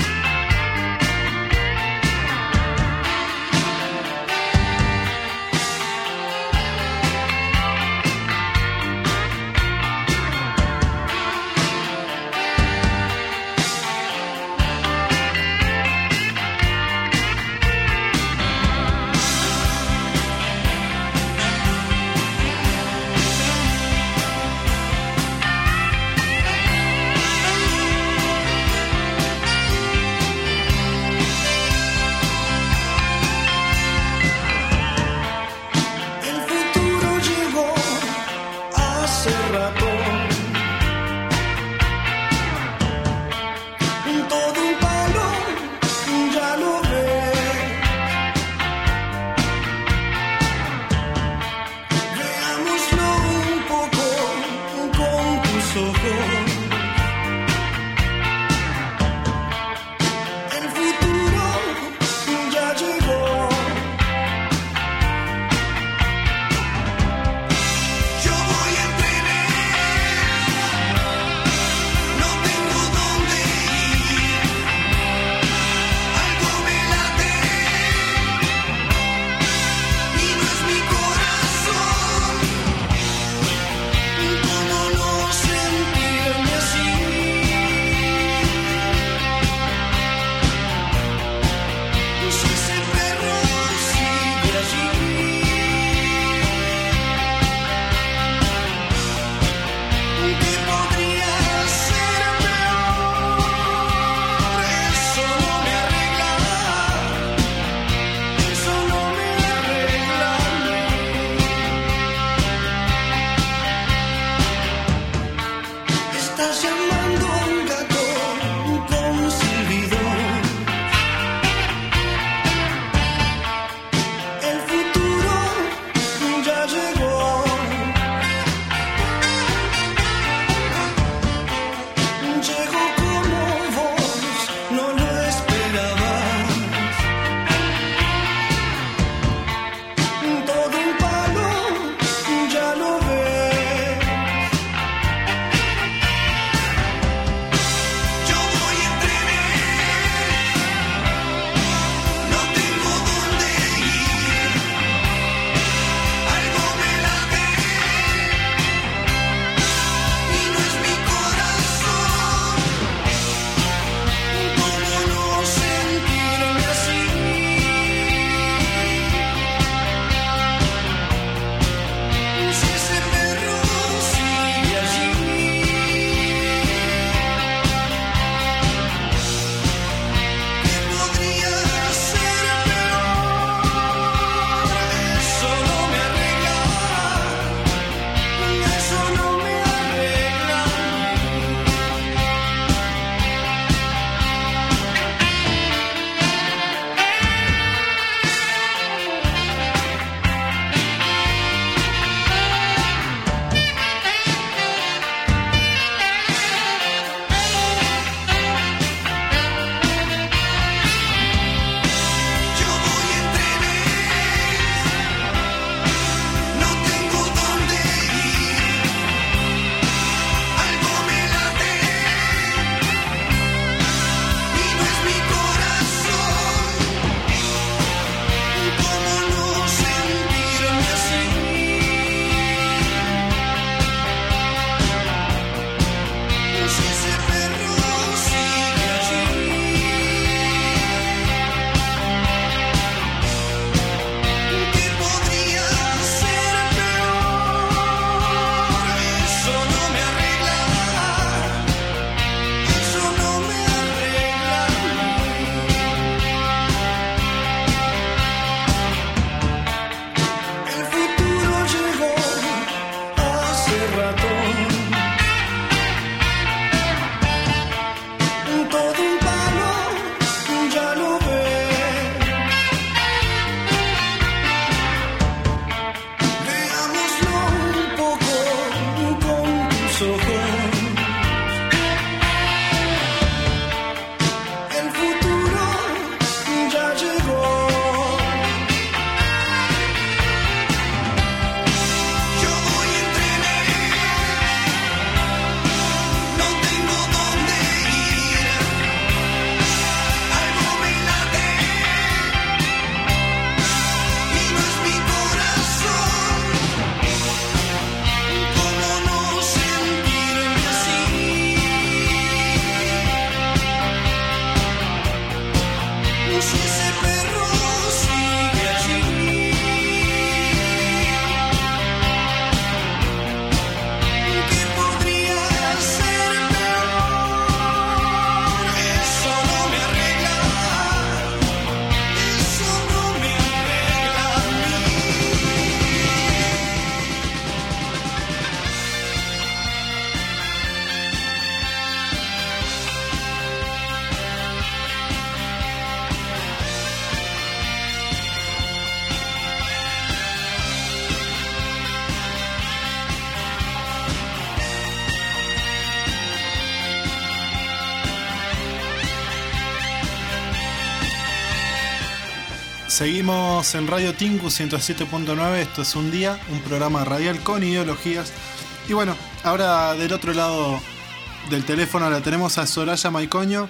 Seguimos en Radio Tinku 107.9, esto es Un Día, un programa radial con ideologías. Y bueno, ahora del otro lado del teléfono la tenemos a Soraya Maicoño.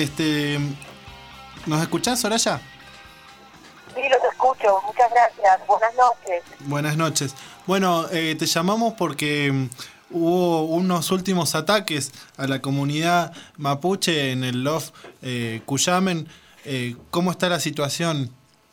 ¿Nos escuchás, Soraya? Sí, los escucho, muchas gracias, buenas noches. Buenas noches. Bueno, te llamamos porque hubo unos últimos ataques a la comunidad mapuche en el LOF Cuyamen. ¿Cómo está la situación?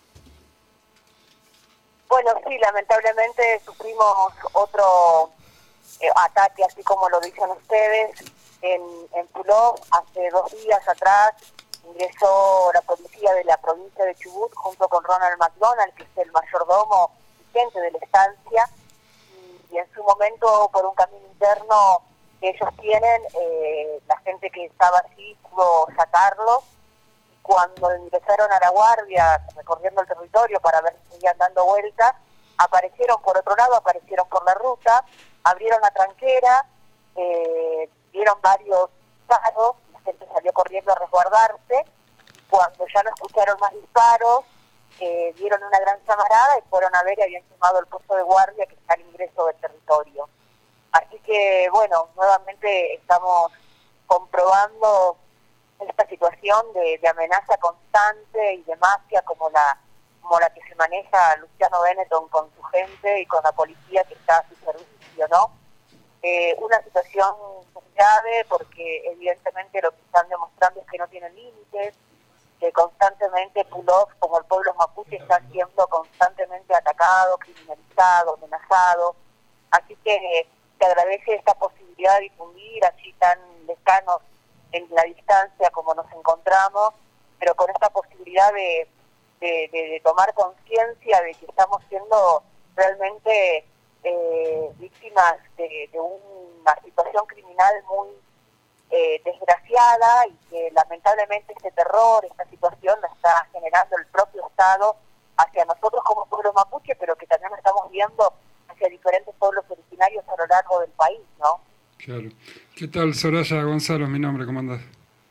Bueno, sí, lamentablemente sufrimos otro ataque, así como lo dicen ustedes, en Puló. Hace 2 días atrás ingresó la policía de la provincia de Chubut junto con Ronald McDonald, que es el mayordomo vigente de la estancia, y en su momento, por un camino interno que ellos tienen, la gente que estaba allí pudo sacarlos. Cuando ingresaron a la guardia, recorriendo el territorio para ver si seguían dando vueltas, aparecieron por otro lado, aparecieron por la ruta, abrieron la tranquera, dieron varios disparos, la gente salió corriendo a resguardarse. Cuando ya no escucharon más disparos, dieron una gran llamarada y fueron a ver y habían quemado el puesto de guardia que está al ingreso del territorio. Así que, bueno, nuevamente estamos comprobando esta situación de amenaza constante y de mafia como la que se maneja Luciano Benetton con su gente y con la policía que está a su servicio, ¿no? Una situación muy grave porque evidentemente lo que están demostrando es que no tienen límites, que constantemente Puló, como el pueblo mapuche, está siendo constantemente atacado, criminalizado, amenazado. Así que te agradece esta posibilidad de difundir allí tan lejanos en la distancia como nos encontramos, pero con esta posibilidad de tomar conciencia de que estamos siendo realmente víctimas de una situación criminal muy desgraciada, y que lamentablemente este terror, esta situación la está generando el propio Estado hacia nosotros como pueblo mapuche, pero que también lo estamos viendo hacia diferentes pueblos originarios a lo largo del país, ¿no? Claro. ¿Qué tal, Soraya? Gonzalo, mi nombre, ¿cómo andás?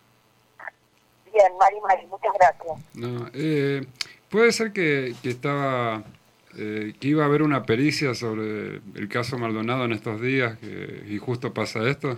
Bien, Mari, muchas gracias. No, ¿puede ser que estaba que iba a haber una pericia sobre el caso Maldonado en estos días y justo pasa esto?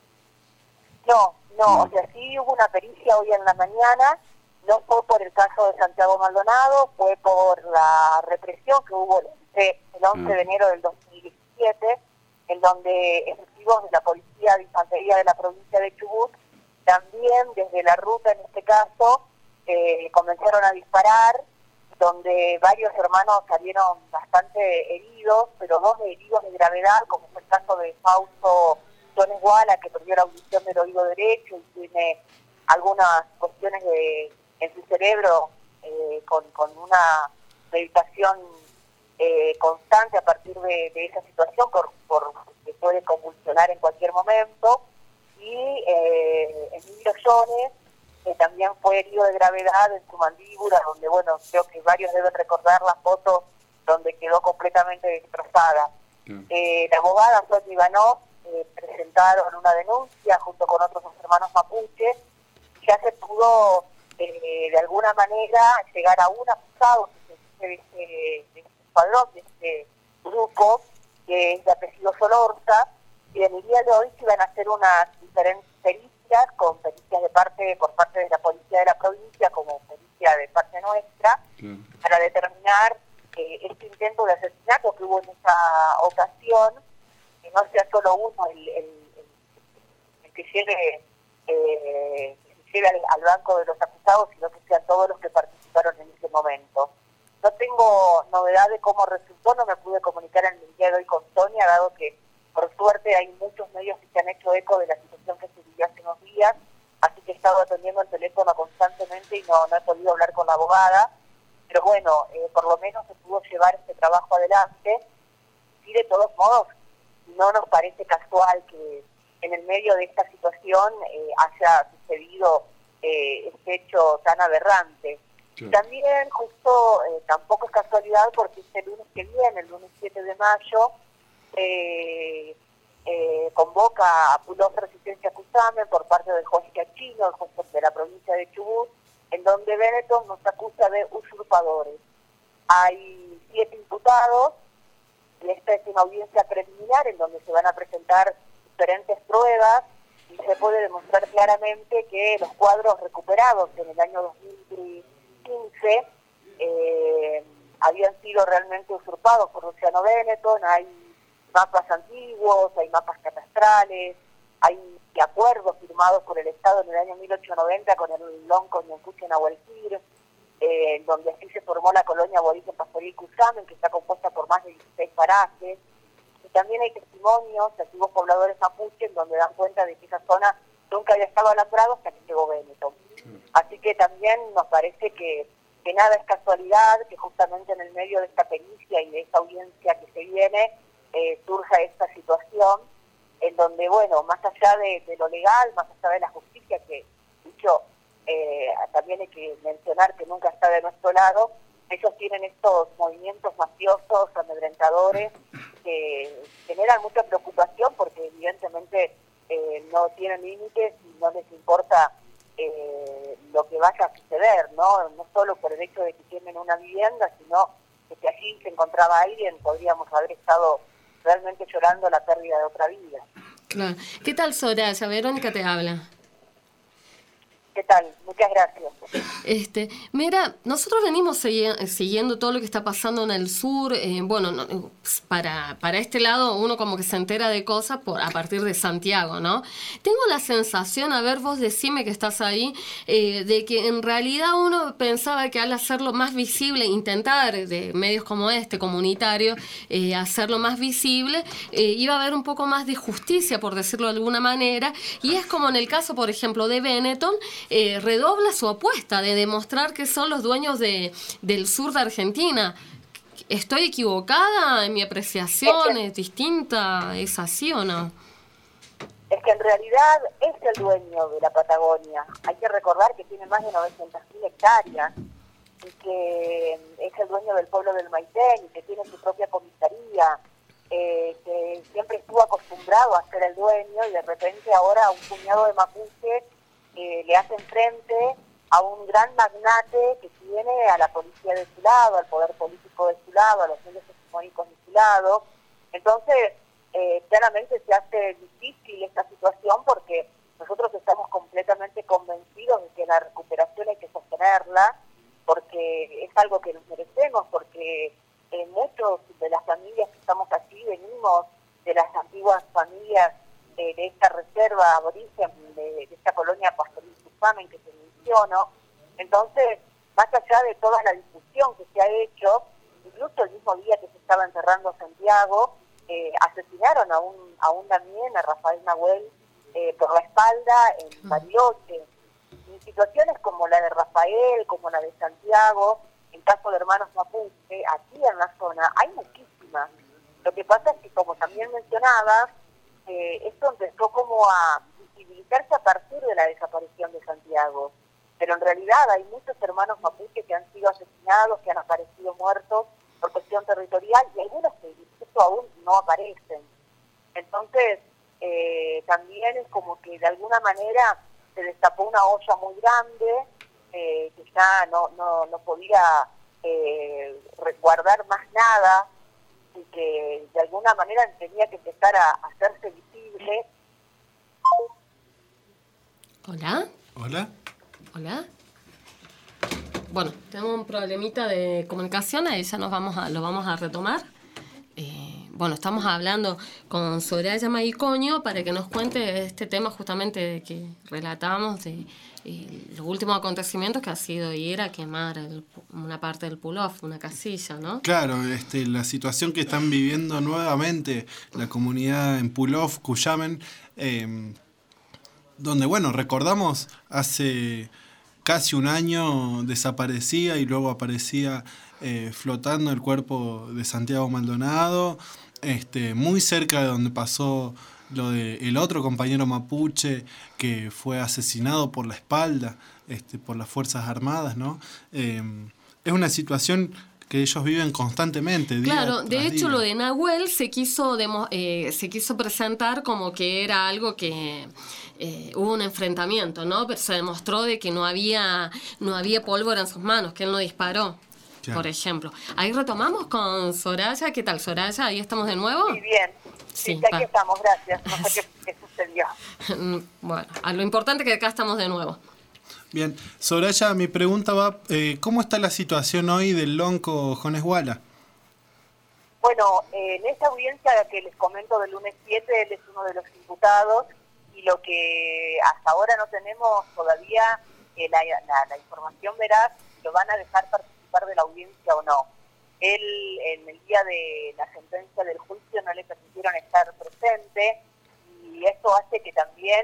No, o sea, sí hubo una pericia hoy en la mañana, no fue por el caso de Santiago Maldonado, fue por la represión que hubo el 11 de enero del 2017, en donde efectivos de la Policía de Infantería de la provincia de Chubut, también desde la ruta en este caso, comenzaron a disparar, donde varios hermanos salieron bastante heridos, pero 2 heridos de gravedad, como fue el caso de Fausto Jones Guala, que perdió la audición del oído derecho y tiene algunas cuestiones en su cerebro con una medicación constante a partir de esa situación, por que puede convulsionar en cualquier momento, y Emilio Jones, que también fue herido de gravedad en su mandíbula, donde, bueno, creo que varios deben recordar la foto donde quedó completamente destrozada. La abogada Sonia Ivanov presentaron una denuncia junto con otros hermanos mapuches, y ya se pudo de alguna manera llegar a un acusado de este escuadrón, de este grupo, que es de apellido Solorza, y en el día de hoy se iban a hacer unas diferentes pericias, con pericias por parte de la policía de la provincia, como pericia de parte nuestra, para determinar este intento de asesinato que hubo en esa ocasión, que no sea solo uno el que llegue al banco de los acusados, sino que sean todos los que participaron en ese momento. No tengo novedad de cómo resultó, no me pude comunicar en el día de hoy con Sonia, dado que por suerte hay muchos medios que se han hecho eco de la situación que se vivió hace unos días, así que he estado atendiendo el teléfono constantemente y no he podido hablar con la abogada, pero bueno, por lo menos se pudo llevar este trabajo adelante. Y de todos modos, no nos parece casual que en el medio de esta situación haya sucedido este hecho tan aberrante. También justo tampoco es casualidad porque este lunes que viene, el lunes 7 de mayo, convoca a Puló Resistencia Cusamen por parte del juez Chachino, el juez de la provincia de Chubut, en donde Benetton nos acusa de usurpadores. Hay 7 imputados, y esta es una audiencia preliminar en donde se van a presentar diferentes pruebas y se puede demostrar claramente que los cuadros recuperados en el año 2015 habían sido realmente usurpados por Luciano Benetton. Hay mapas antiguos, hay mapas catastrales, hay acuerdos firmados por el Estado en el año 1890 con el Lonco Ñancuche Nahuelquir, donde así se formó la colonia aborigen Pastoril Cusamen, que está compuesta por más de 16 parajes. Y también hay testimonios de antiguos pobladores mapuche en donde dan cuenta de que esa zona nunca había estado alambrado hasta que llegó Benetton. Así que también nos parece que nada es casualidad, que justamente en el medio de esta pericia y de esta audiencia que se viene, surja esta situación, en donde, bueno, más allá de lo legal, más allá de la justicia, que dicho, también hay que mencionar que nunca está de nuestro lado, ellos tienen estos movimientos mafiosos, amedrentadores, que generan mucha preocupación porque evidentemente no tienen límites y no les importa lo que vaya a suceder, no solo por el hecho de que tienen una vivienda, sino que si allí se encontraba alguien, podríamos haber estado realmente llorando la pérdida de otra vida. Claro. ¿Qué tal, Soraya? Verónica te habla. ¿Qué tal? Muchas gracias. Mira, nosotros venimos siguiendo todo lo que está pasando en el sur. Para este lado uno como que se entera de cosas a partir de Santiago, ¿no? Tengo la sensación, a ver, vos decime que estás ahí, de que en realidad uno pensaba que al hacerlo más visible, intentar de medios como comunitario, hacerlo más visible, iba a haber un poco más de justicia, por decirlo de alguna manera, y es como en el caso, por ejemplo, de Benetton, redobla su apuesta de demostrar que son los dueños del sur de Argentina. ¿Estoy equivocada en mi apreciación? ¿Es distinta? ¿Es así o no? Es que en realidad es el dueño de la Patagonia. Hay que recordar que tiene más de 900.000 hectáreas y que es el dueño del pueblo del Maitén y que tiene su propia comisaría, que siempre estuvo acostumbrado a ser el dueño y de repente ahora un puñado de mapuche le hacen frente a un gran magnate que tiene a la policía de su lado, al poder político de su lado, a los medios hegemónicos de su lado. Entonces, claramente se hace difícil esta situación porque nosotros estamos completamente convencidos de que la recuperación hay que sostenerla, porque es algo que nos merecemos, porque muchos de las familias que estamos aquí venimos de las antiguas familias de esta reserva aborigen, de esta colonia Pastoril Cusamen que se mencionó. Entonces, más allá de toda la discusión que se ha hecho, incluso el mismo día que se estaba enterrando a Santiago, asesinaron a un Damián, a Rafael Nahuel, por la espalda en Bariloche. Y situaciones como la de Rafael, como la de Santiago, en caso de hermanos mapuche, aquí en la zona, hay muchísimas. Lo que pasa es que, como también mencionabas, esto empezó como a visibilizarse a partir de la desaparición de Santiago. Pero en realidad hay muchos hermanos mapuche que han sido asesinados, que han aparecido muertos por cuestión territorial y algunos que incluso aún no aparecen. Entonces, también es como que de alguna manera se destapó una olla muy grande que ya no podía resguardar más nada y que de alguna manera tenía que empezar a hacerse visible. ¿Hola? ¿Hola? ¿Hola? Bueno, tenemos un problemita de comunicación, ahí ya lo vamos a retomar. Estamos hablando con Soraya Maicoño para que nos cuente este tema justamente que relatábamos de los últimos acontecimientos que ha sido ir a quemar una parte del pull-off, una casilla, ¿no? Claro, la situación que están viviendo nuevamente la comunidad en pull-off, Cusamen, donde, recordamos hace casi un año desaparecía y luego aparecía flotando el cuerpo de Santiago Maldonado, muy cerca de donde pasó lo de el otro compañero mapuche que fue asesinado por la espalda por las Fuerzas Armadas, ¿no? Es una situación que ellos viven constantemente. Claro, de hecho día. Lo de Nahuel se quiso presentar como que era algo que hubo un enfrentamiento, ¿no? Pero se demostró de que no había pólvora en sus manos, que él no disparó. por ejemplo. Ahí retomamos con Soraya. ¿Qué tal, Soraya? ¿Ahí estamos de nuevo? Muy bien. Sí, aquí estamos, gracias. No sé qué sucedió. Bueno, lo importante es que acá estamos de nuevo. Bien, Soraya, mi pregunta va, ¿cómo está la situación hoy del lonco Jones Wala? Bueno, en esta audiencia que les comento del lunes 7, él es uno de los imputados, y lo que hasta ahora no tenemos todavía la información veraz, si lo van a dejar participar de la audiencia o no. Él, en el día de la sentencia del juicio, no le permitieron estar presente, y esto hace que también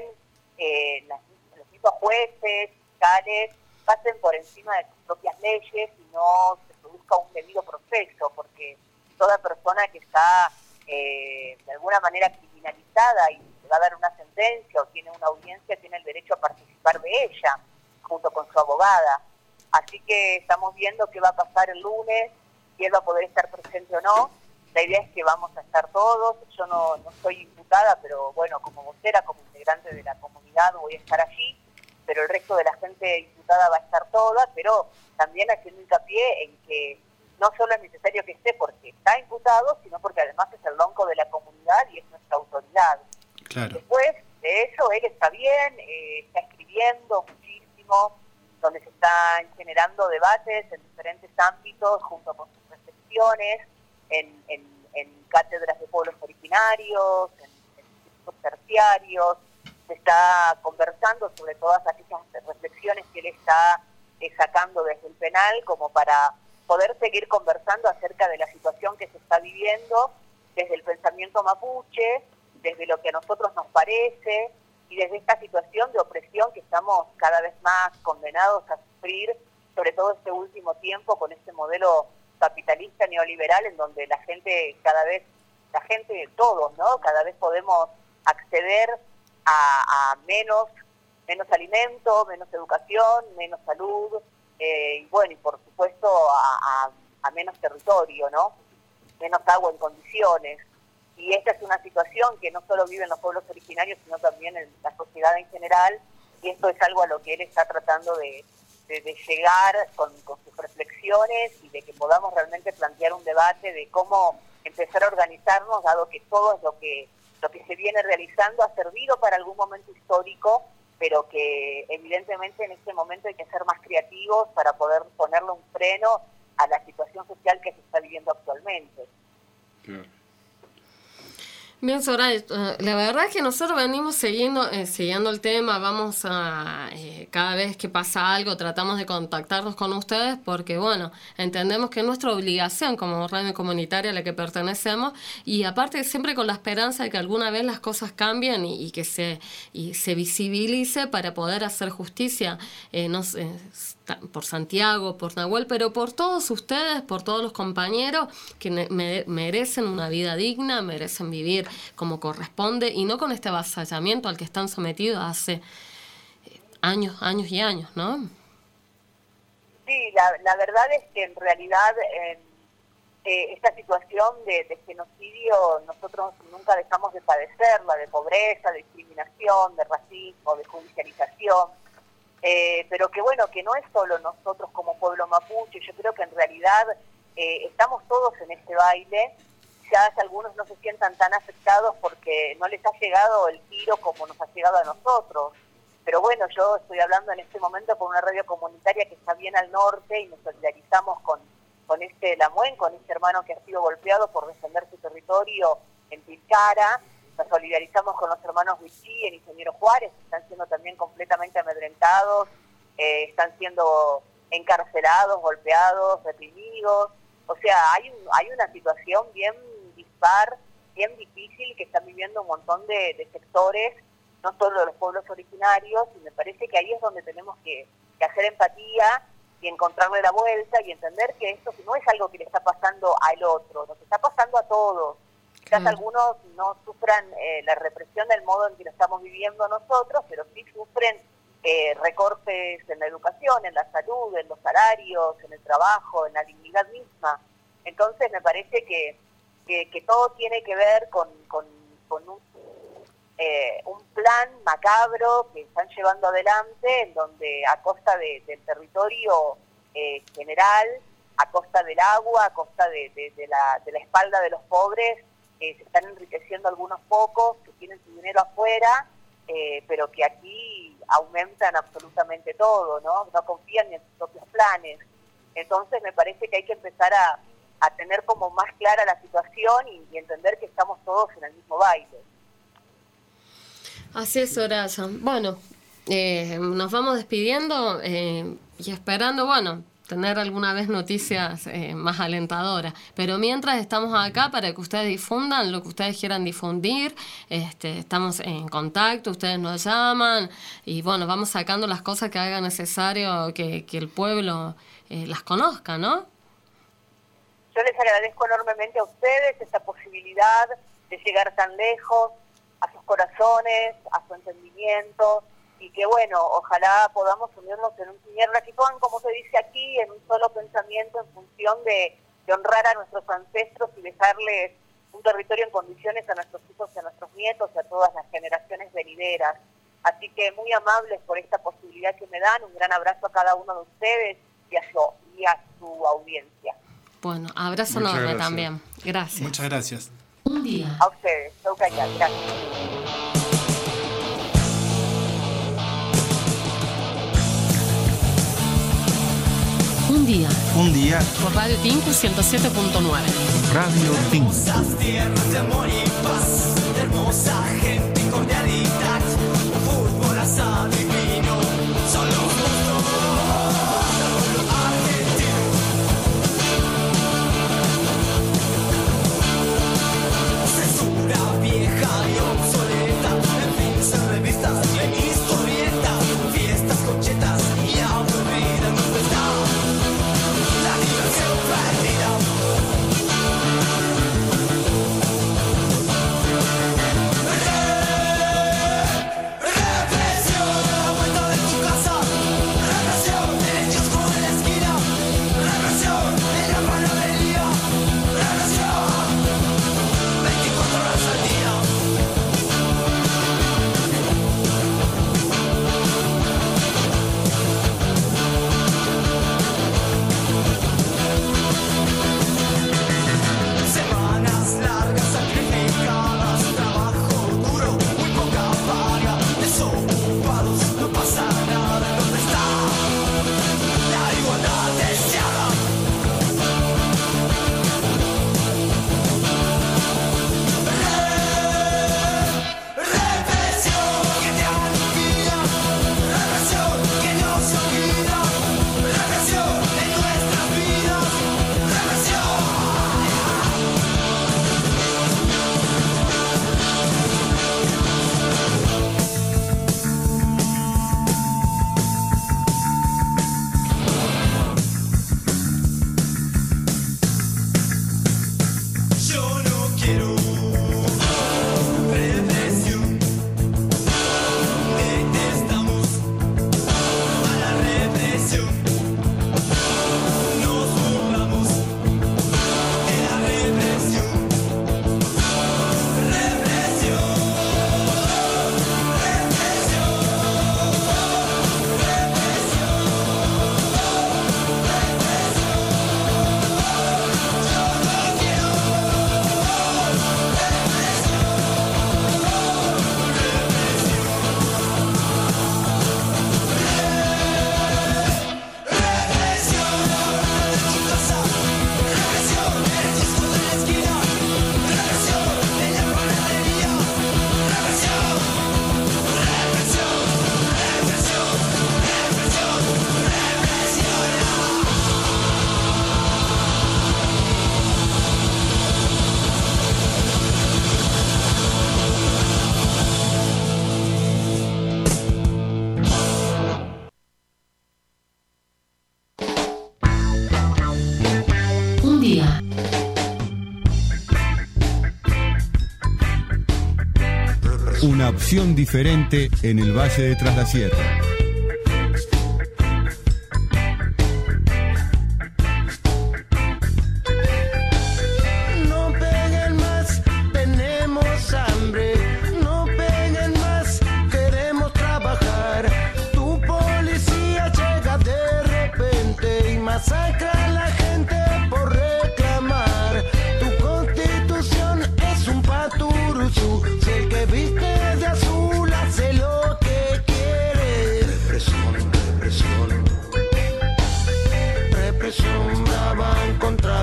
los mismos jueces, fiscales, pasen por encima de sus propias leyes y no se produzca un debido proceso, porque toda persona que está de alguna manera criminalizada y se va a dar una sentencia o tiene una audiencia tiene el derecho a participar de ella, junto con su abogada. Así que estamos viendo qué va a pasar el lunes, si él va a poder estar presente o no. La idea es que vamos a estar todos. Yo no soy imputada, pero bueno, como vocera, como integrante de la comunidad voy a estar allí, pero el resto de la gente imputada va a estar toda, pero también haciendo hincapié en que no solo es necesario que esté porque está imputado, sino porque además es el lonco de la comunidad y es nuestra autoridad. Claro. Después de eso, él está bien, está escribiendo muchísimo, donde se están generando debates en diferentes ámbitos, junto con sus reflexiones, en cátedras de pueblos originarios, en institutos terciarios. Se está conversando sobre todas aquellas reflexiones que él está sacando desde el penal, como para poder seguir conversando acerca de la situación que se está viviendo desde el pensamiento mapuche, desde lo que a nosotros nos parece y desde esta situación de opresión que estamos cada vez más condenados a sufrir, sobre todo este último tiempo con este modelo capitalista neoliberal en donde todos, ¿no? Cada vez podemos acceder a menos alimento, menos educación, menos salud, y bueno, y por supuesto a menos territorio, ¿no? Menos agua en condiciones. Y esta es una situación que no solo viven los pueblos originarios, sino también en la sociedad en general, y esto es algo a lo que él está tratando de llegar con sus reflexiones y de que podamos realmente plantear un debate de cómo empezar a organizarnos, dado que todo lo que se viene realizando ha servido para algún momento histórico, pero que evidentemente en este momento hay que ser más creativos para poder ponerle un freno a la situación social que se está viviendo actualmente. Claro. Bien, Soraya, la verdad es que nosotros venimos siguiendo el tema, vamos a, cada vez que pasa algo, tratamos de contactarnos con ustedes porque, bueno, entendemos que es nuestra obligación como radio comunitaria a la que pertenecemos y aparte siempre con la esperanza de que alguna vez las cosas cambien y que se visibilice para poder hacer justicia, no sé, por Santiago, por Nahuel, pero por todos ustedes, por todos los compañeros que merecen una vida digna, merecen vivir como corresponde y no con este avasallamiento al que están sometidos hace años y años, ¿no? Sí, la verdad es que en realidad esta situación de genocidio nosotros nunca dejamos de padecerla, de pobreza, de discriminación, de racismo, de judicialización. Pero que bueno, que no es solo nosotros como pueblo mapuche, yo creo que en realidad estamos todos en este baile, quizás algunos no se sientan tan afectados porque no les ha llegado el tiro como nos ha llegado a nosotros, pero bueno, yo estoy hablando en este momento con una radio comunitaria que está bien al norte y nos solidarizamos con Lamuen, con este hermano que ha sido golpeado por defender su territorio en Tilcara. Nos solidarizamos con los hermanos Huichí en Ingeniero Juárez, que están siendo también completamente amedrentados, están siendo encarcelados, golpeados, reprimidos. O sea, hay una situación bien dispar, bien difícil que están viviendo un montón de sectores, no solo de los pueblos originarios, y me parece que ahí es donde tenemos que hacer empatía y encontrarle la vuelta y entender que esto no es algo que le está pasando al otro, nos está pasando a todos. Quizás algunos no sufran la represión del modo en que lo estamos viviendo nosotros, pero sí sufren recortes en la educación, en la salud, en los salarios, en el trabajo, en la dignidad misma. Entonces me parece que todo tiene que ver con un plan macabro que están llevando adelante, en donde a costa del territorio general a costa del agua, a costa de la espalda de los pobres, se están enriqueciendo algunos pocos que tienen su dinero afuera, pero que aquí aumentan absolutamente todo, ¿no? No confían ni en sus propios planes. Entonces me parece que hay que empezar a tener como más clara la situación y entender que estamos todos en el mismo baile. Así es, Soraya. Bueno, nos vamos despidiendo y esperando, bueno, tener alguna vez noticias más alentadoras. Pero mientras estamos acá para que ustedes difundan lo que ustedes quieran difundir. Estamos en contacto, ustedes nos llaman y bueno, vamos sacando las cosas que haga necesario que el pueblo las conozca, ¿no? Yo les agradezco enormemente a ustedes esta posibilidad de llegar tan lejos, a sus corazones, a su entendimiento, y que bueno, ojalá podamos unirnos en un Piñer Raquipón, como se dice aquí, en un solo pensamiento en función de honrar a nuestros ancestros y dejarles un territorio en condiciones a nuestros hijos y a nuestros nietos y a todas las generaciones venideras. Así que muy amables por esta posibilidad que me dan, un gran abrazo a cada uno de ustedes y a su audiencia. Bueno, abrazo enorme también. Gracias. Muchas gracias. Un día. A ustedes. Gracias. Un día. Un día. Por Radio Tinku 107.9. Radio Tinku. Hermosas tierras de amor y paz, hermosa gente y cordialidad, fútbol asado y vino, solo justo, solo argentino. Censura vieja y obsoleta, en fin, revistas y en historietas, fiestas, cochetas y aburrida, ¿dónde está la diversión perdida? Una opción diferente en el Valle de Tras la Sierra. No peguen más, tenemos hambre. No peguen más, queremos trabajar. Tu policía llega de repente y masacra a la gente.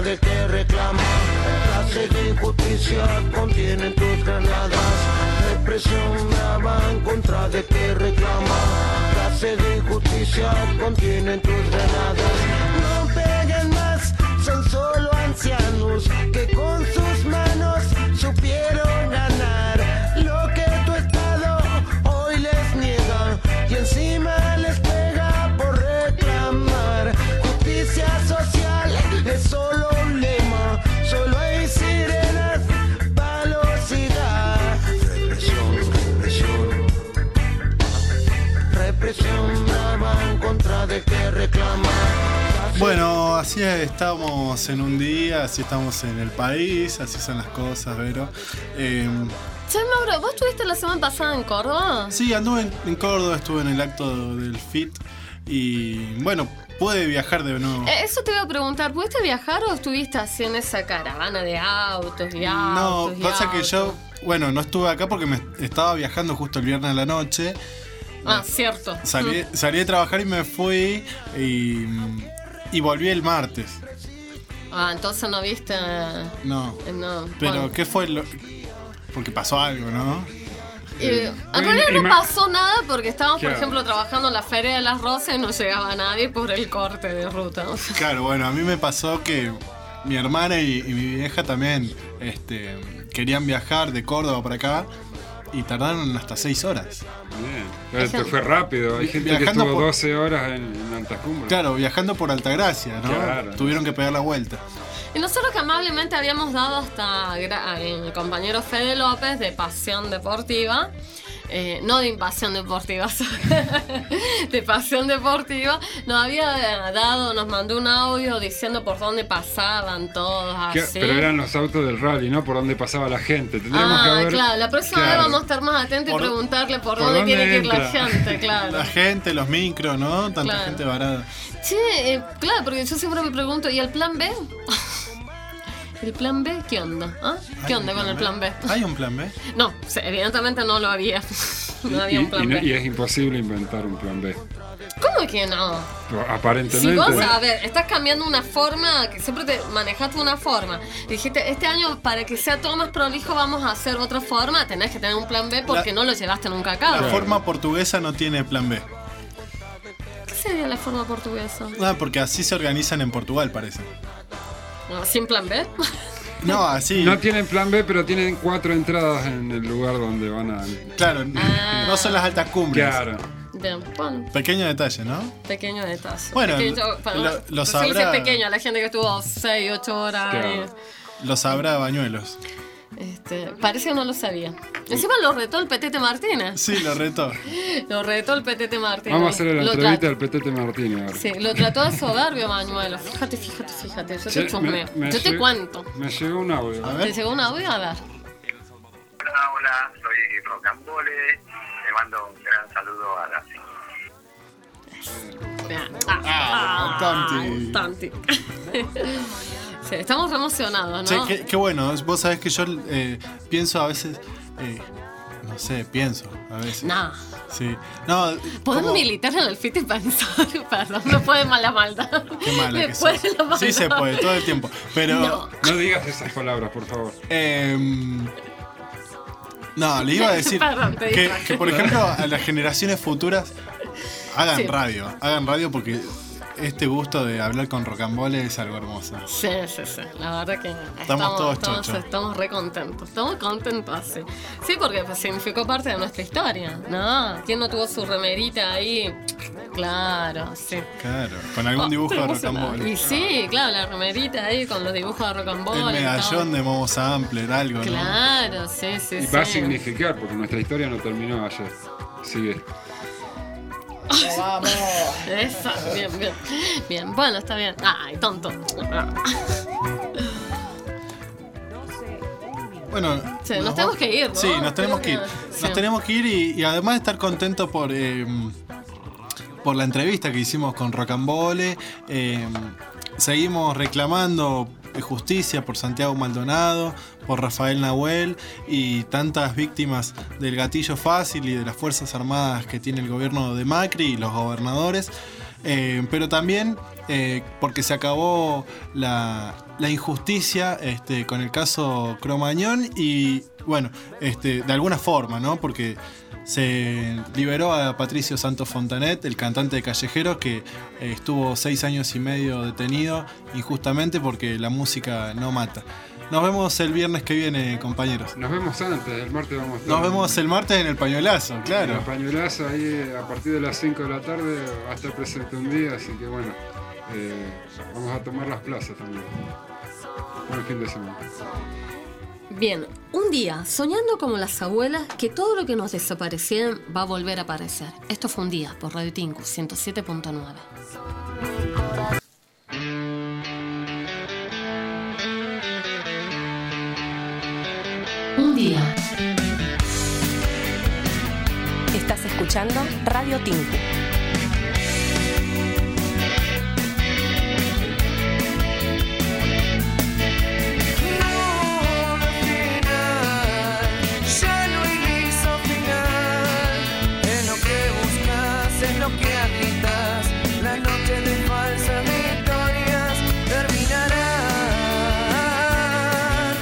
de que reclama. Clase de injusticia contienen tus granadas. Represión brava en contra de que reclama. Clase de injusticia contienen tus granadas. No peguen más, son solo ancianos que con sus manos supieron ganar lo que tu Estado hoy les niega y encima les pega por reclamar. Justicia social es solo un lema, solo hay sirenas, palos y gas. Represión brava en contra de que reclama. Bueno, así estamos en un día, así estamos en el país, así son las cosas, Vero. Che, Mauro, ¿vos estuviste la semana pasada en Córdoba? Sí, anduve en Córdoba, estuve en el acto del FIT y bueno, pude viajar de nuevo. Eso te iba a preguntar, ¿pudiste viajar o estuviste así en esa caravana de autos y autos? No, pasa que yo, bueno, no estuve acá porque me estaba viajando justo el viernes a la noche. Ah, cierto. Salí de trabajar y me fui y volví el martes. Ah, entonces no viste. No. No. Pero, Bueno. ¿qué fue porque pasó algo, ¿no? En realidad no pasó nada porque estábamos, por ejemplo, trabajando en la Feria de las Rosas y no llegaba nadie por el corte de ruta. O sea. Claro, bueno, a mí me pasó que mi hermana y mi vieja también querían viajar de Córdoba para acá y tardaron hasta 6 horas. Bien. Esto fue rápido. Hay gente Viajando que estuvo por- 12 horas en Altas Cumbres. Claro, viajando por Altagracia, ¿no? Claro. Tuvieron que pegar la vuelta. Y nosotros que amablemente habíamos dado hasta el compañero Fede López de Pasión Deportiva, no de Invasión Deportiva, de Pasión Deportiva, nos mandó un audio diciendo por dónde pasaban todos así. Pero eran los autos del rally, ¿no? Por dónde pasaba la gente. Tendríamos que haber... claro, la próxima vez vamos a estar más atentos y preguntarle por dónde tiene que ir la gente, claro. La gente, los micros, ¿no? Tanta Claro. gente varada. Che, claro, porque yo siempre me pregunto, ¿y el plan B? ¿El plan B? ¿Qué onda? ¿Ah? ¿Qué onda con el plan B? ¿Hay un plan B? No, evidentemente no lo había. No había un plan B. Y es imposible inventar un plan B. ¿Cómo que no? Aparentemente. Si vos, a ver, estás cambiando una forma, que siempre te manejaste una forma. Dijiste, este año, para que sea todo más prolijo, vamos a hacer otra forma. Tenés que tener un plan B porque no lo llevaste nunca a cabo. La forma portuguesa no tiene plan B. ¿Qué sería la forma portuguesa? Ah, porque así se organizan en Portugal, parece. ¿Sin plan B? No, así. No tienen plan B, pero tienen 4 entradas en el lugar donde van a... Claro, no son las altas cumbres. Claro. Bien, bueno, Pequeño detalle, ¿no? pequeño detalle. Bueno, se lo dice sabrá. pequeño a la gente que estuvo 6, 8 horas. Claro. Lo sabrá Bañuelos. Parece que no lo sabía. Encima lo retó el Petete Martínez. Sí, lo retó. Lo retó el Petete Martínez. Vamos a hacer la Lo entrevista del Petete Martínez ahora. Sí, lo trató de soberbio, Bañuelos. Fíjate. Yo te chusmeo. Yo te cuento. Me llegó un audio. ¿Te llegó un audio? A ver. Hola, soy Rocambole. Le mando un gran saludo a la Tanti. Sí, estamos re emocionados, ¿no? Che, qué bueno. Vos sabés que yo pienso a veces. No sé, pienso a veces. No. Sí. No, Podemos militar en el FIT y pensar, perdón, no puede más la maldad. Qué mala Le que puede sos. la maldad. Sí se puede, todo el tiempo. Pero. No digas esas palabras, por favor. No, le iba a decir Perdón, te distraje. que, por ejemplo, a las generaciones futuras hagan Sí. radio porque este gusto de hablar con Rocambole es algo hermoso. Sí. La verdad que Estamos todos chochos. estamos re contentos. Estamos contentos, sí. Sí, porque pues, significó parte de nuestra historia, ¿no? ¿Quién no tuvo su remerita ahí? Claro, sí. Claro, con algún dibujo de Rocambole. Y sí, claro, la remerita ahí con los dibujos de Rocambole. El medallón de Momo Sampler, algo, ¿no? Claro, sí. Y va a significar, porque nuestra historia no terminó ayer. Sigue. ¡Vamos! Esa, bien. Bueno, está bien. Ay, tonto. Bueno, Sí, nos tenemos que ir, ¿no? Sí, nos tenemos que ir. Sí. Nos tenemos que ir y además de estar contentos por la entrevista que hicimos con Rocambole, seguimos reclamando justicia por Santiago Maldonado, por Rafael Nahuel y tantas víctimas del gatillo fácil y de las Fuerzas Armadas que tiene el gobierno de Macri y los gobernadores. pero también porque se acabó la injusticia con el caso Cromañón y bueno, de alguna forma, ¿no? Porque se liberó a Patricio Santos Fontanet, el cantante de Callejeros, que estuvo 6 años y medio detenido injustamente porque la música no mata. Nos vemos el viernes que viene, compañeros. Nos vemos antes, el martes vamos a estar. Nos vemos el martes en el Pañuelazo, claro. En el Pañuelazo, ahí a partir de las 5 de la tarde va a estar presente un día, así que bueno, vamos a tomar las plazas también. Buen fin de semana. Bien, un día, soñando como las abuelas, que todo lo que nos desaparecieron va a volver a aparecer. Esto fue un día por Radio Tinku 107.9. Un día. Estás escuchando Radio Tinku. Lo que agitas, la noche de falsas victorias terminarán.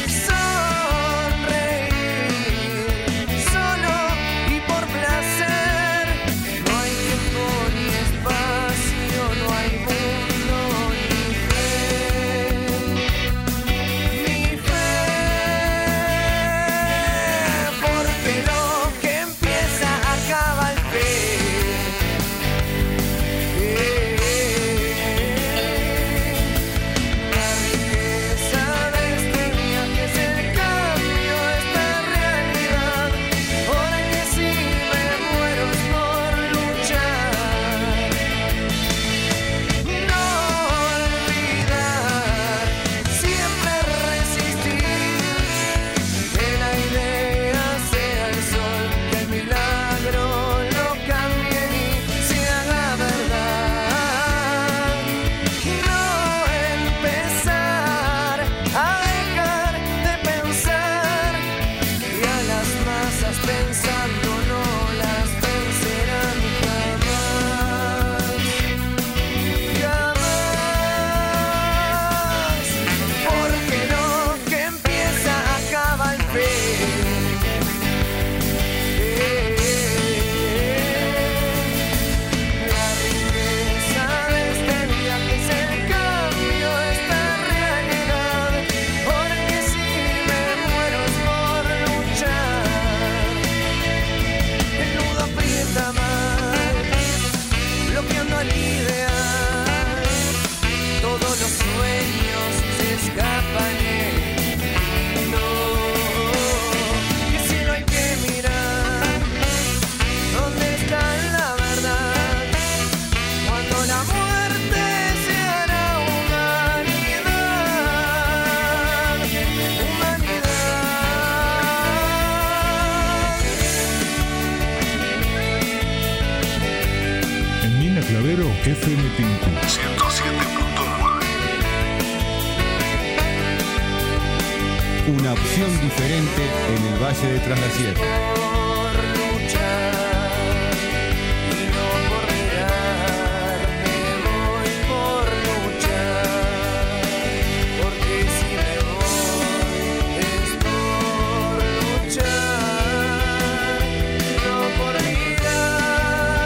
Sonreír, solo y por placer. No hay tiempo ni espacio, no hay mundo ni fe. Ni fe, porque lo que empieza acaba al fin. FM Tinku 107.9. Una opción diferente en el Valle de Tras la Sierra.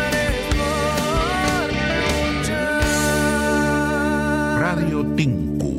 Radio Tinku